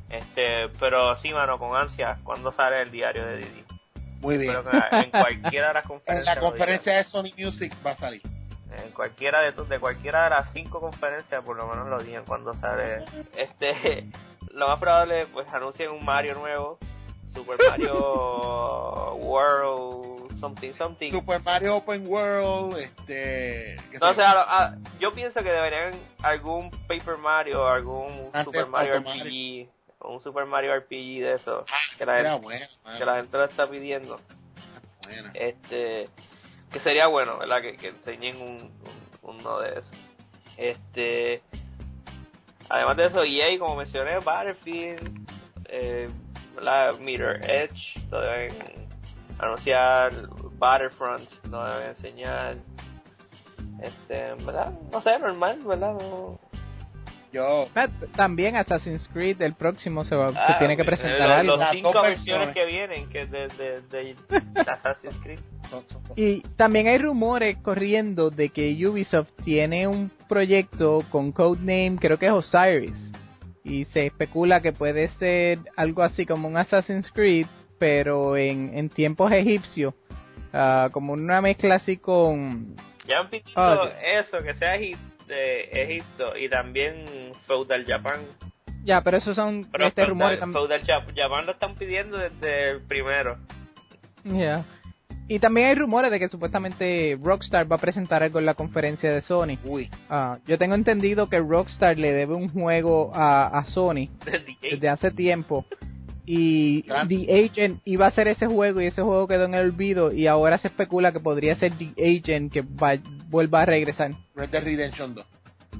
Pero sí, mano, con ansia, ¿cuándo sale el diario de Didi? Muy bien. Espero que en cualquiera de las conferencias. En la conferencia de Sony Music va a salir. En cualquiera de cualquiera de las 5 conferencias, por lo menos lo digan cuando sale. Lo más probable, pues anuncien un Mario nuevo, Super Mario World, something. Super Mario Open World, No, o sea, yo pienso que deberían algún Paper Mario, algún Super Mario RPG, o un Super Mario RPG de eso, que la gente lo está pidiendo. Buena. Que sería bueno, ¿verdad? Que enseñen uno de esos. Además de eso, EA, como mencioné, Battlefield, la Mirror Edge, lo deben anunciar, Battlefront, lo deben enseñar, ¿verdad? No sé, normal, ¿verdad? No. También Assassin's Creed, el próximo se tiene que presentar algo. Los 5 versiones que vienen, que de Assassin's Creed. Y también hay rumores corriendo de que Ubisoft tiene un proyecto con codename, creo que es Osiris, y se especula que puede ser algo así como un Assassin's Creed, pero en tiempos egipcios, como una mezcla así con... Ya han pedido eso, que sea de Egipto y también Feudal Japan. Ya, pero esos son rumores también. Feudal Japan lo están pidiendo desde el primero. Ya. Y también hay rumores de que supuestamente Rockstar va a presentar algo en la conferencia de Sony. Uy. Yo tengo entendido que Rockstar le debe un juego a Sony desde hace tiempo. Y The Agent iba a ser ese juego y ese juego quedó en el olvido. Y ahora se especula que podría ser The Agent que vuelva a regresar. Red Dead Redemption 2.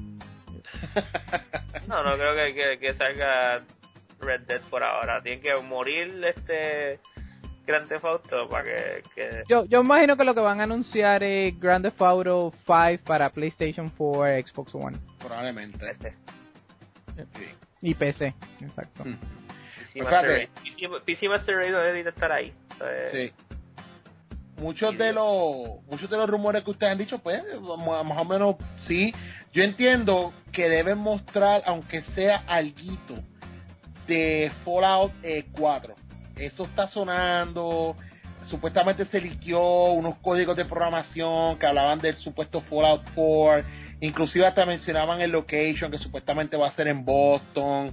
No creo que salga Red Dead por ahora. Tiene que morir Grand Theft Auto para que... Yo imagino que lo que van a anunciar es Grand Theft Auto 5 para PlayStation 4, Xbox One. Probablemente. PC. Sí. Y PC, exacto. PC Master Race no debe estar ahí. Sí. Muchos de los rumores que ustedes han dicho, pues, más o menos, sí. Yo entiendo que deben mostrar, aunque sea alguito, de Fallout 4. Eso está sonando. Supuestamente se liqueó unos códigos de programación que hablaban del supuesto Fallout 4. Inclusive hasta mencionaban el location que supuestamente va a ser en Boston.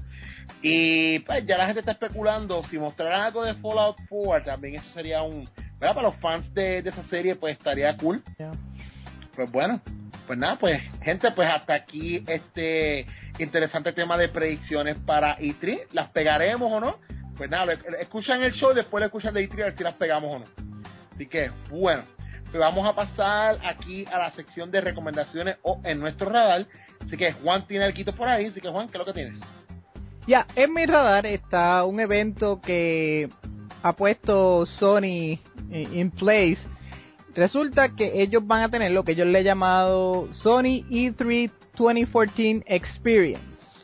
Y pues ya la gente está especulando si mostraran algo de Fallout 4. También eso sería ¿verdad? Para los fans de esa serie pues estaría cool. Yeah. Pues bueno, pues nada, pues gente, pues hasta aquí interesante tema de predicciones para E3. ¿Las pegaremos o no? Pues nada, escuchan el show, después lo escuchan de E3 a ver si las pegamos o no. Así que, bueno, pues vamos a pasar aquí a la sección de recomendaciones o en nuestro radar. Así que Juan tiene el quito por ahí. Así que Juan, ¿qué es lo que tienes? Ya, en mi radar está un evento que ha puesto Sony in place. Resulta que ellos van a tener lo que yo le he llamado Sony E3 2014 Experience.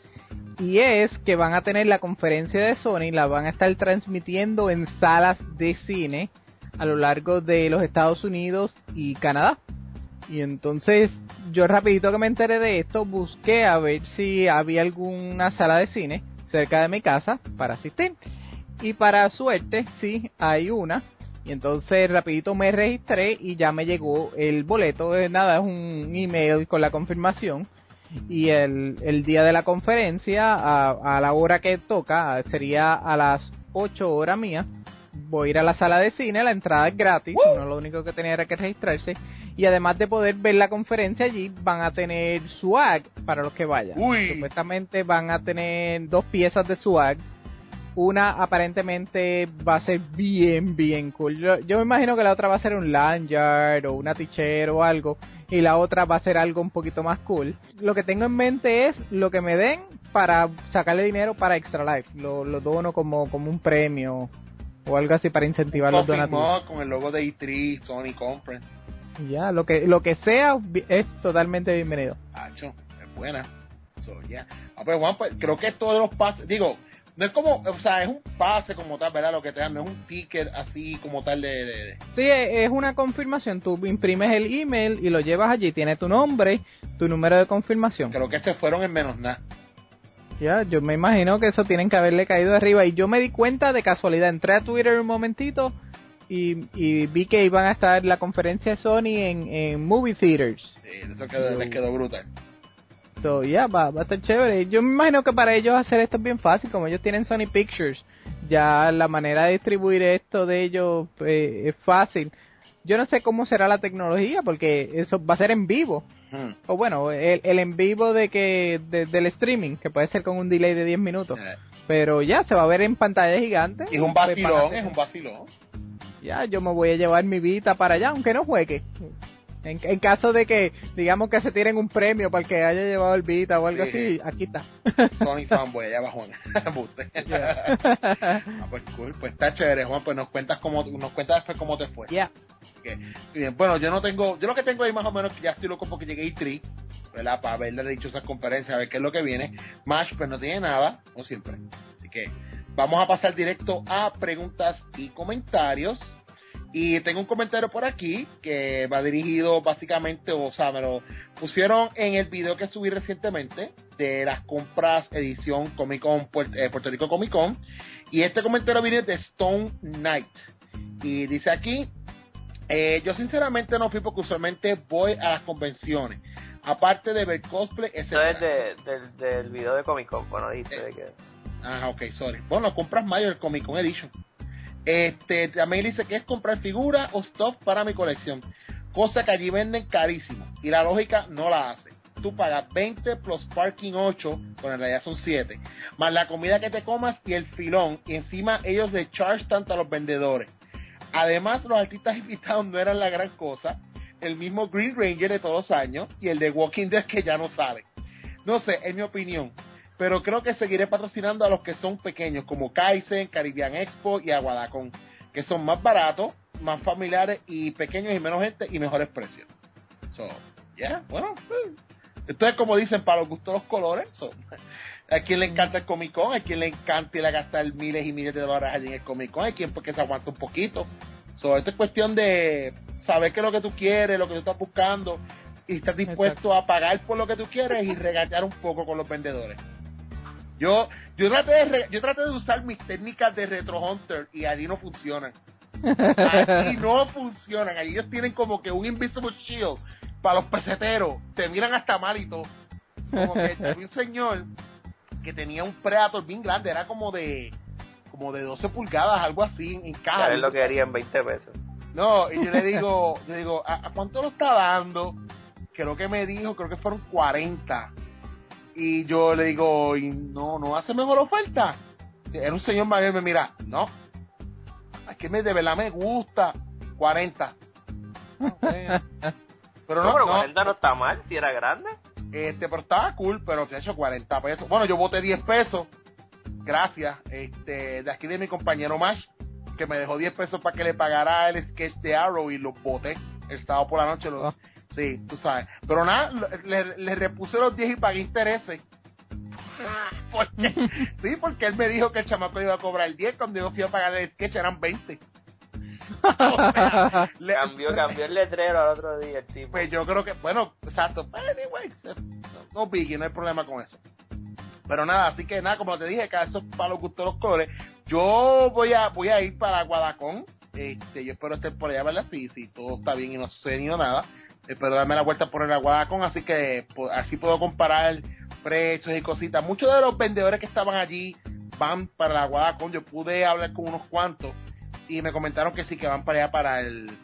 Y es que van a tener la conferencia de Sony, la van a estar transmitiendo en salas de cine a lo largo de los Estados Unidos y Canadá. Y entonces yo rapidito que me enteré de esto, busqué a ver si había alguna sala de cine cerca de mi casa para asistir. Y para suerte, sí, hay una. Y entonces rapidito me registré y ya me llegó el boleto. Nada, es un email con la confirmación. Y el día de la conferencia, a la hora que toca, sería a las 8 horas mía. Voy a ir a la sala de cine, la entrada es gratis, uno lo único que tenía era que registrarse. Y además de poder ver la conferencia allí, van a tener swag para los que vayan. Supuestamente van a tener 2 piezas de swag. Una aparentemente va a ser bien cool. Yo me imagino que la otra va a ser un lanyard o una t-shirt o algo. Y la otra va a ser algo un poquito más cool. Lo que tengo en mente es lo que me den para sacarle dinero para Extra Life. Lo dono como un premio o algo así para incentivar los donativos. Con el logo de E3, Sony Conference. Ya, lo que sea es totalmente bienvenido. Acho, es buena. So, yeah. Pues Juan, pues, creo que todos los pases, digo, no es como, o sea, es un pase como tal, ¿verdad? Lo que te dan, no es un ticket así como tal de... Sí, es una confirmación. Tú imprimes el email y lo llevas allí. Tiene tu nombre, tu número de confirmación. Creo que se fueron en menos nada. Ya, yo me imagino que eso tienen que haberle caído arriba. Y yo me di cuenta de casualidad. Entré a Twitter un momentito y vi que iban a estar en la conferencia de Sony en movie theaters. Sí, eso les quedó brutal. So, va a estar chévere. Yo me imagino que para ellos hacer esto es bien fácil. Como ellos tienen Sony Pictures, ya la manera de distribuir esto de ellos es fácil. Yo no sé cómo será la tecnología, porque eso va a ser en vivo. O bueno, el en vivo del streaming, que puede ser con un delay de 10 minutos. Pero ya, se va a ver en pantalla gigante. Es un vacilón, Ya, yo me voy a llevar mi Vita para allá, aunque no juegue. En caso de que, digamos que se tiren un premio para el que haya llevado el Vita o algo así, aquí está. Sony fanboy, allá va Juan. Pues cool, pues está chévere, Juan, pues nos cuentas después cómo te fue. Bien, bueno, yo lo que tengo ahí más o menos, que ya estoy loco porque llegué a E3, ¿verdad? Para haberle dicho esas conferencias, a ver qué es lo que viene. Mash, pues no tiene nada, como siempre. Así que vamos a pasar directo a preguntas y comentarios. Y tengo un comentario por aquí que va dirigido básicamente, o sea, me lo pusieron en el video que subí recientemente de las compras edición Comic Con, Puerto Rico Comic Con. Y este comentario viene de Stone Knight. Y dice aquí, yo sinceramente no fui porque usualmente voy a las convenciones. Aparte de ver cosplay, etc. Eso es del video de Comic Con, bueno, dijiste de que... ok, sorry. Bueno, compras mayo el Comic Con Edition. También dice que es comprar figuras o stuff para mi colección, cosa que allí venden carísimo y la lógica no la hace. Tú pagas 20 plus parking 8, bueno en realidad son 7, más la comida que te comas y el filón, y encima ellos le charge tanto a los vendedores. Además, los artistas invitados no eran la gran cosa, el mismo Green Ranger de todos los años y el de Walking Dead que ya no sale. No sé, es mi opinión, pero creo que seguiré patrocinando a los que son pequeños, como Kaizen, Caribbean Expo y Aguadacón, que son más baratos, más familiares y pequeños y menos gente y mejores precios. Bueno, esto es como dicen, para los gustos los colores. A quien le encanta el Comic Con, a quien le encanta ir a gastar miles y miles de dólares allí en el Comic Con, hay quien porque se aguanta un poquito. Esto es cuestión de saber qué es lo que tú quieres, lo que tú estás buscando, y estás dispuesto a pagar por lo que tú quieres y regatear un poco con los vendedores. Yo traté de usar mis técnicas de Retro Hunter y allí no funcionan. Allí ellos tienen como que un Invisible Shield para los peseteros. Te miran hasta mal y todo. Como que había un señor que tenía un Predator bien grande, era como de 12 pulgadas, algo así, en caja. Ya es lo que haría en 20 pesos. No, y yo le digo, ¿a cuánto lo está dando? Creo que fueron 40. Y yo le digo, ¿y no hace mejor oferta? Era un señor mayor, me mira, no, es que de verdad me gusta, 40. Pero 40 no está mal, si era grande. Pero estaba cool, pero te ha hecho 40 pesos. Bueno, yo boté 10 pesos, gracias, de aquí de mi compañero Mash, que me dejó 10 pesos para que le pagara el sketch de Arrow y lo boté el sábado por la noche. Sí, tú sabes. Pero nada, le repuse los 10 y pagué intereses. Porque él me dijo que el chamaco iba a cobrar el 10, cuando yo fui a pagar el sketch eran 20. Cambió el letrero al otro día el tipo. Pues yo creo que, bueno, exacto. Anyway, no biggie, no hay problema con eso. Pero nada, así que nada, como te dije, que eso es para los gustos de los colores. Yo voy a ir para Guadacón. Yo espero estar por allá, ¿verdad? Si todo está bien y no ha sucedido nada. Espero darme la vuelta por el Aguadacón, así que así puedo comparar precios y cositas. Muchos de los vendedores que estaban allí van para el Aguadacón. Yo pude hablar con unos cuantos y me comentaron que sí, que van para allá para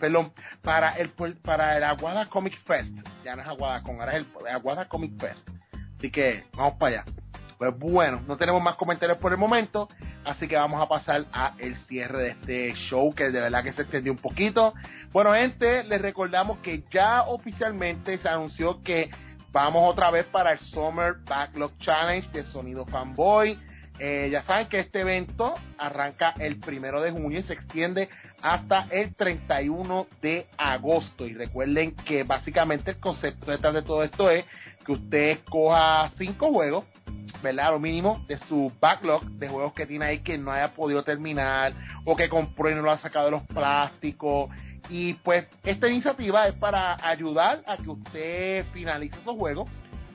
el Aguada Comic Fest. Ya no es Aguadacón, ahora es el Aguada Comic Fest. Así que vamos para allá. Pues bueno, no tenemos más comentarios por el momento, así que vamos a pasar a el cierre de este show, que de verdad que se extendió un poquito. Bueno, gente, les recordamos que ya oficialmente se anunció que vamos otra vez para el Summer Backlog Challenge de Sonido Fanboy. Ya saben que este evento arranca el 1 de junio y se extiende hasta el 31 de agosto. Y recuerden que básicamente el concepto detrás de todo esto es que usted escoja 5 juegos, ¿verdad? Lo mínimo de su backlog de juegos que tiene ahí que no haya podido terminar o que compró y no lo ha sacado de los plásticos. Y pues esta iniciativa es para ayudar a que usted finalice esos juegos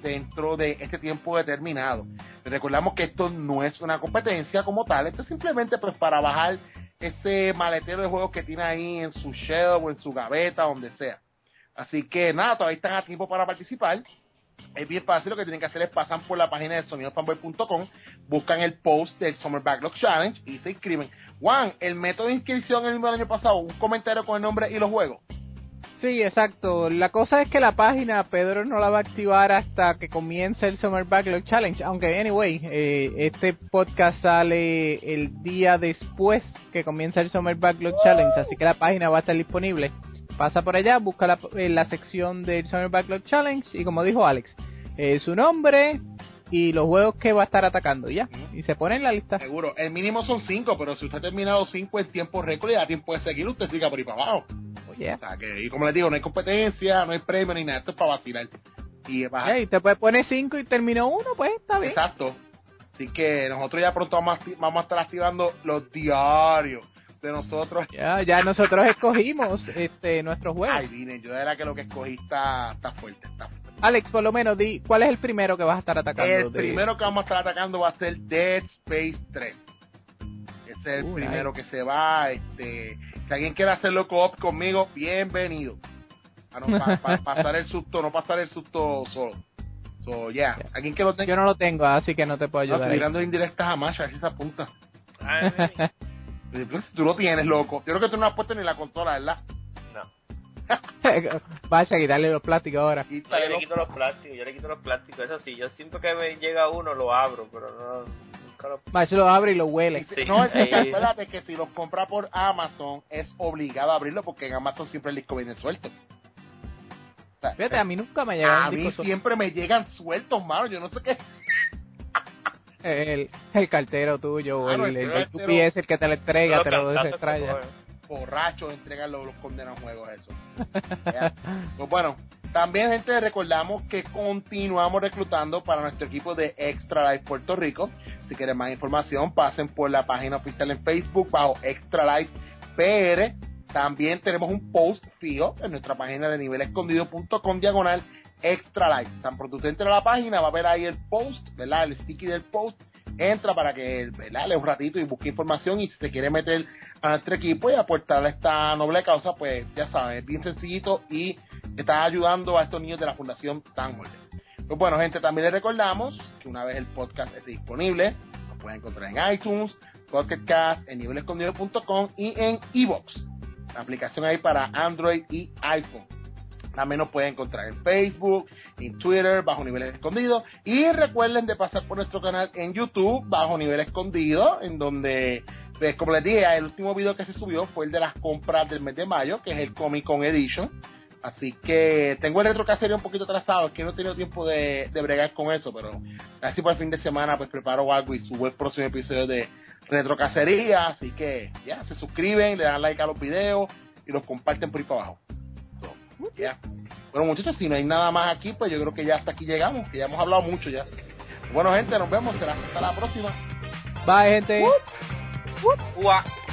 dentro de este tiempo determinado. Recordamos que esto no es una competencia como tal, esto es simplemente pues para bajar ese maletero de juegos que tiene ahí en su shelf o en su gaveta, donde sea. Así que nada, todavía están a tiempo para participar. Es bien fácil, lo que tienen que hacer es pasar por la página de sonidofanboy.com, buscan el post del Summer Backlog Challenge y se inscriben. Juan, el método de inscripción el mismo del año pasado, un comentario con el nombre y los juegos. Sí, exacto. La cosa es que la página Pedro no la va a activar hasta que comience el Summer Backlog Challenge. Aunque, anyway, este podcast sale el día después que comienza el Summer Backlog Challenge, así que la página va a estar disponible. Pasa por allá, busca la sección del Summer Backlog Challenge y, como dijo Alex, su nombre y los juegos que va a estar atacando, ya. Y se pone en la lista. Seguro, el mínimo son 5, pero si usted ha terminado 5 en tiempo récord y da tiempo de seguir, usted siga por ahí para abajo. Yeah. O sea, que, y como les digo, no hay competencia, no hay premio ni nada, esto es para vacilar. Y Hey, te puedes poner 5 y terminó 1, pues está bien. Exacto. Así que nosotros ya pronto vamos a estar activando los diarios de nosotros. Ya nosotros escogimos nuestros juegos. Ay, vine, yo era que lo que escogí está fuerte, Alex, por lo menos, di, ¿cuál es el primero que vas a estar atacando? El primero que vamos a estar atacando va a ser Dead Space 3. Ese es el primero que se va. Si alguien quiere hacerlo co-op conmigo, bienvenido. Para pasar el susto, no pasar el susto solo. So, yeah. ¿Alguien que lo tenga? Yo no lo tengo, así que no te puedo ayudar. No, estoy tirando indirectas a Masha, a ver si se apunta. Tú lo tienes, loco. Yo creo que tú no has puesto ni la consola, ¿verdad? No. Vaya a quitarle los plásticos ahora. No, yo le quito los plásticos, eso sí, yo siempre que me llega uno lo abro, pero nunca lo... Vaya, lo abre y lo huele. Sí. No, espérate que si los compra por Amazon es obligado a abrirlo porque en Amazon siempre el disco viene suelto. O sea, fíjate, a mí nunca me llegan a mí siempre me llegan sueltos, mano, yo no sé qué. El cartero tuyo o el UPS, el que te lo entrega, te lo desestrella. Borrachos entregan los condenados juegos eso. Pues bueno, también, gente, recordamos que continuamos reclutando para nuestro equipo de Extra Life Puerto Rico. Si quieren más información, pasen por la página oficial en Facebook bajo Extra Life PR. También tenemos un post fijo en nuestra página de nivelescondido.com/ Extra Life. Tan pronto usted entre a la página, va a ver ahí el post, ¿verdad? El sticky del post. Entra para que, ¿verdad?, lea un ratito y busque información, y si se quiere meter a nuestro equipo y aportarle a esta noble causa, pues ya saben, es bien sencillito y está ayudando a estos niños de la Fundación San Jorge. Pues bueno, gente, también les recordamos que una vez el podcast esté disponible, lo pueden encontrar en iTunes, Pocket Cast, en nivelescondido.com y en iVoox, la aplicación ahí para Android y iPhone. También nos pueden encontrar en Facebook, en Twitter, bajo Nivel Escondido. Y recuerden de pasar por nuestro canal en YouTube, bajo Nivel Escondido, en donde, pues, como les dije, el último video que se subió fue el de las compras del mes de mayo, que es el Comic Con Edition. Así que tengo el retrocasería un poquito atrasado, es que no he tenido tiempo de bregar con eso, pero así por el fin de semana pues preparo algo y subo el próximo episodio de retrocasería. Así que ya, se suscriben, le dan like a los videos y los comparten por ahí para abajo. Yeah. Bueno, muchachos, si no hay nada más aquí, pues yo creo que ya hasta aquí llegamos, que ya hemos hablado mucho ya. Bueno, gente, nos vemos, será hasta la próxima. Bye, gente. Uah.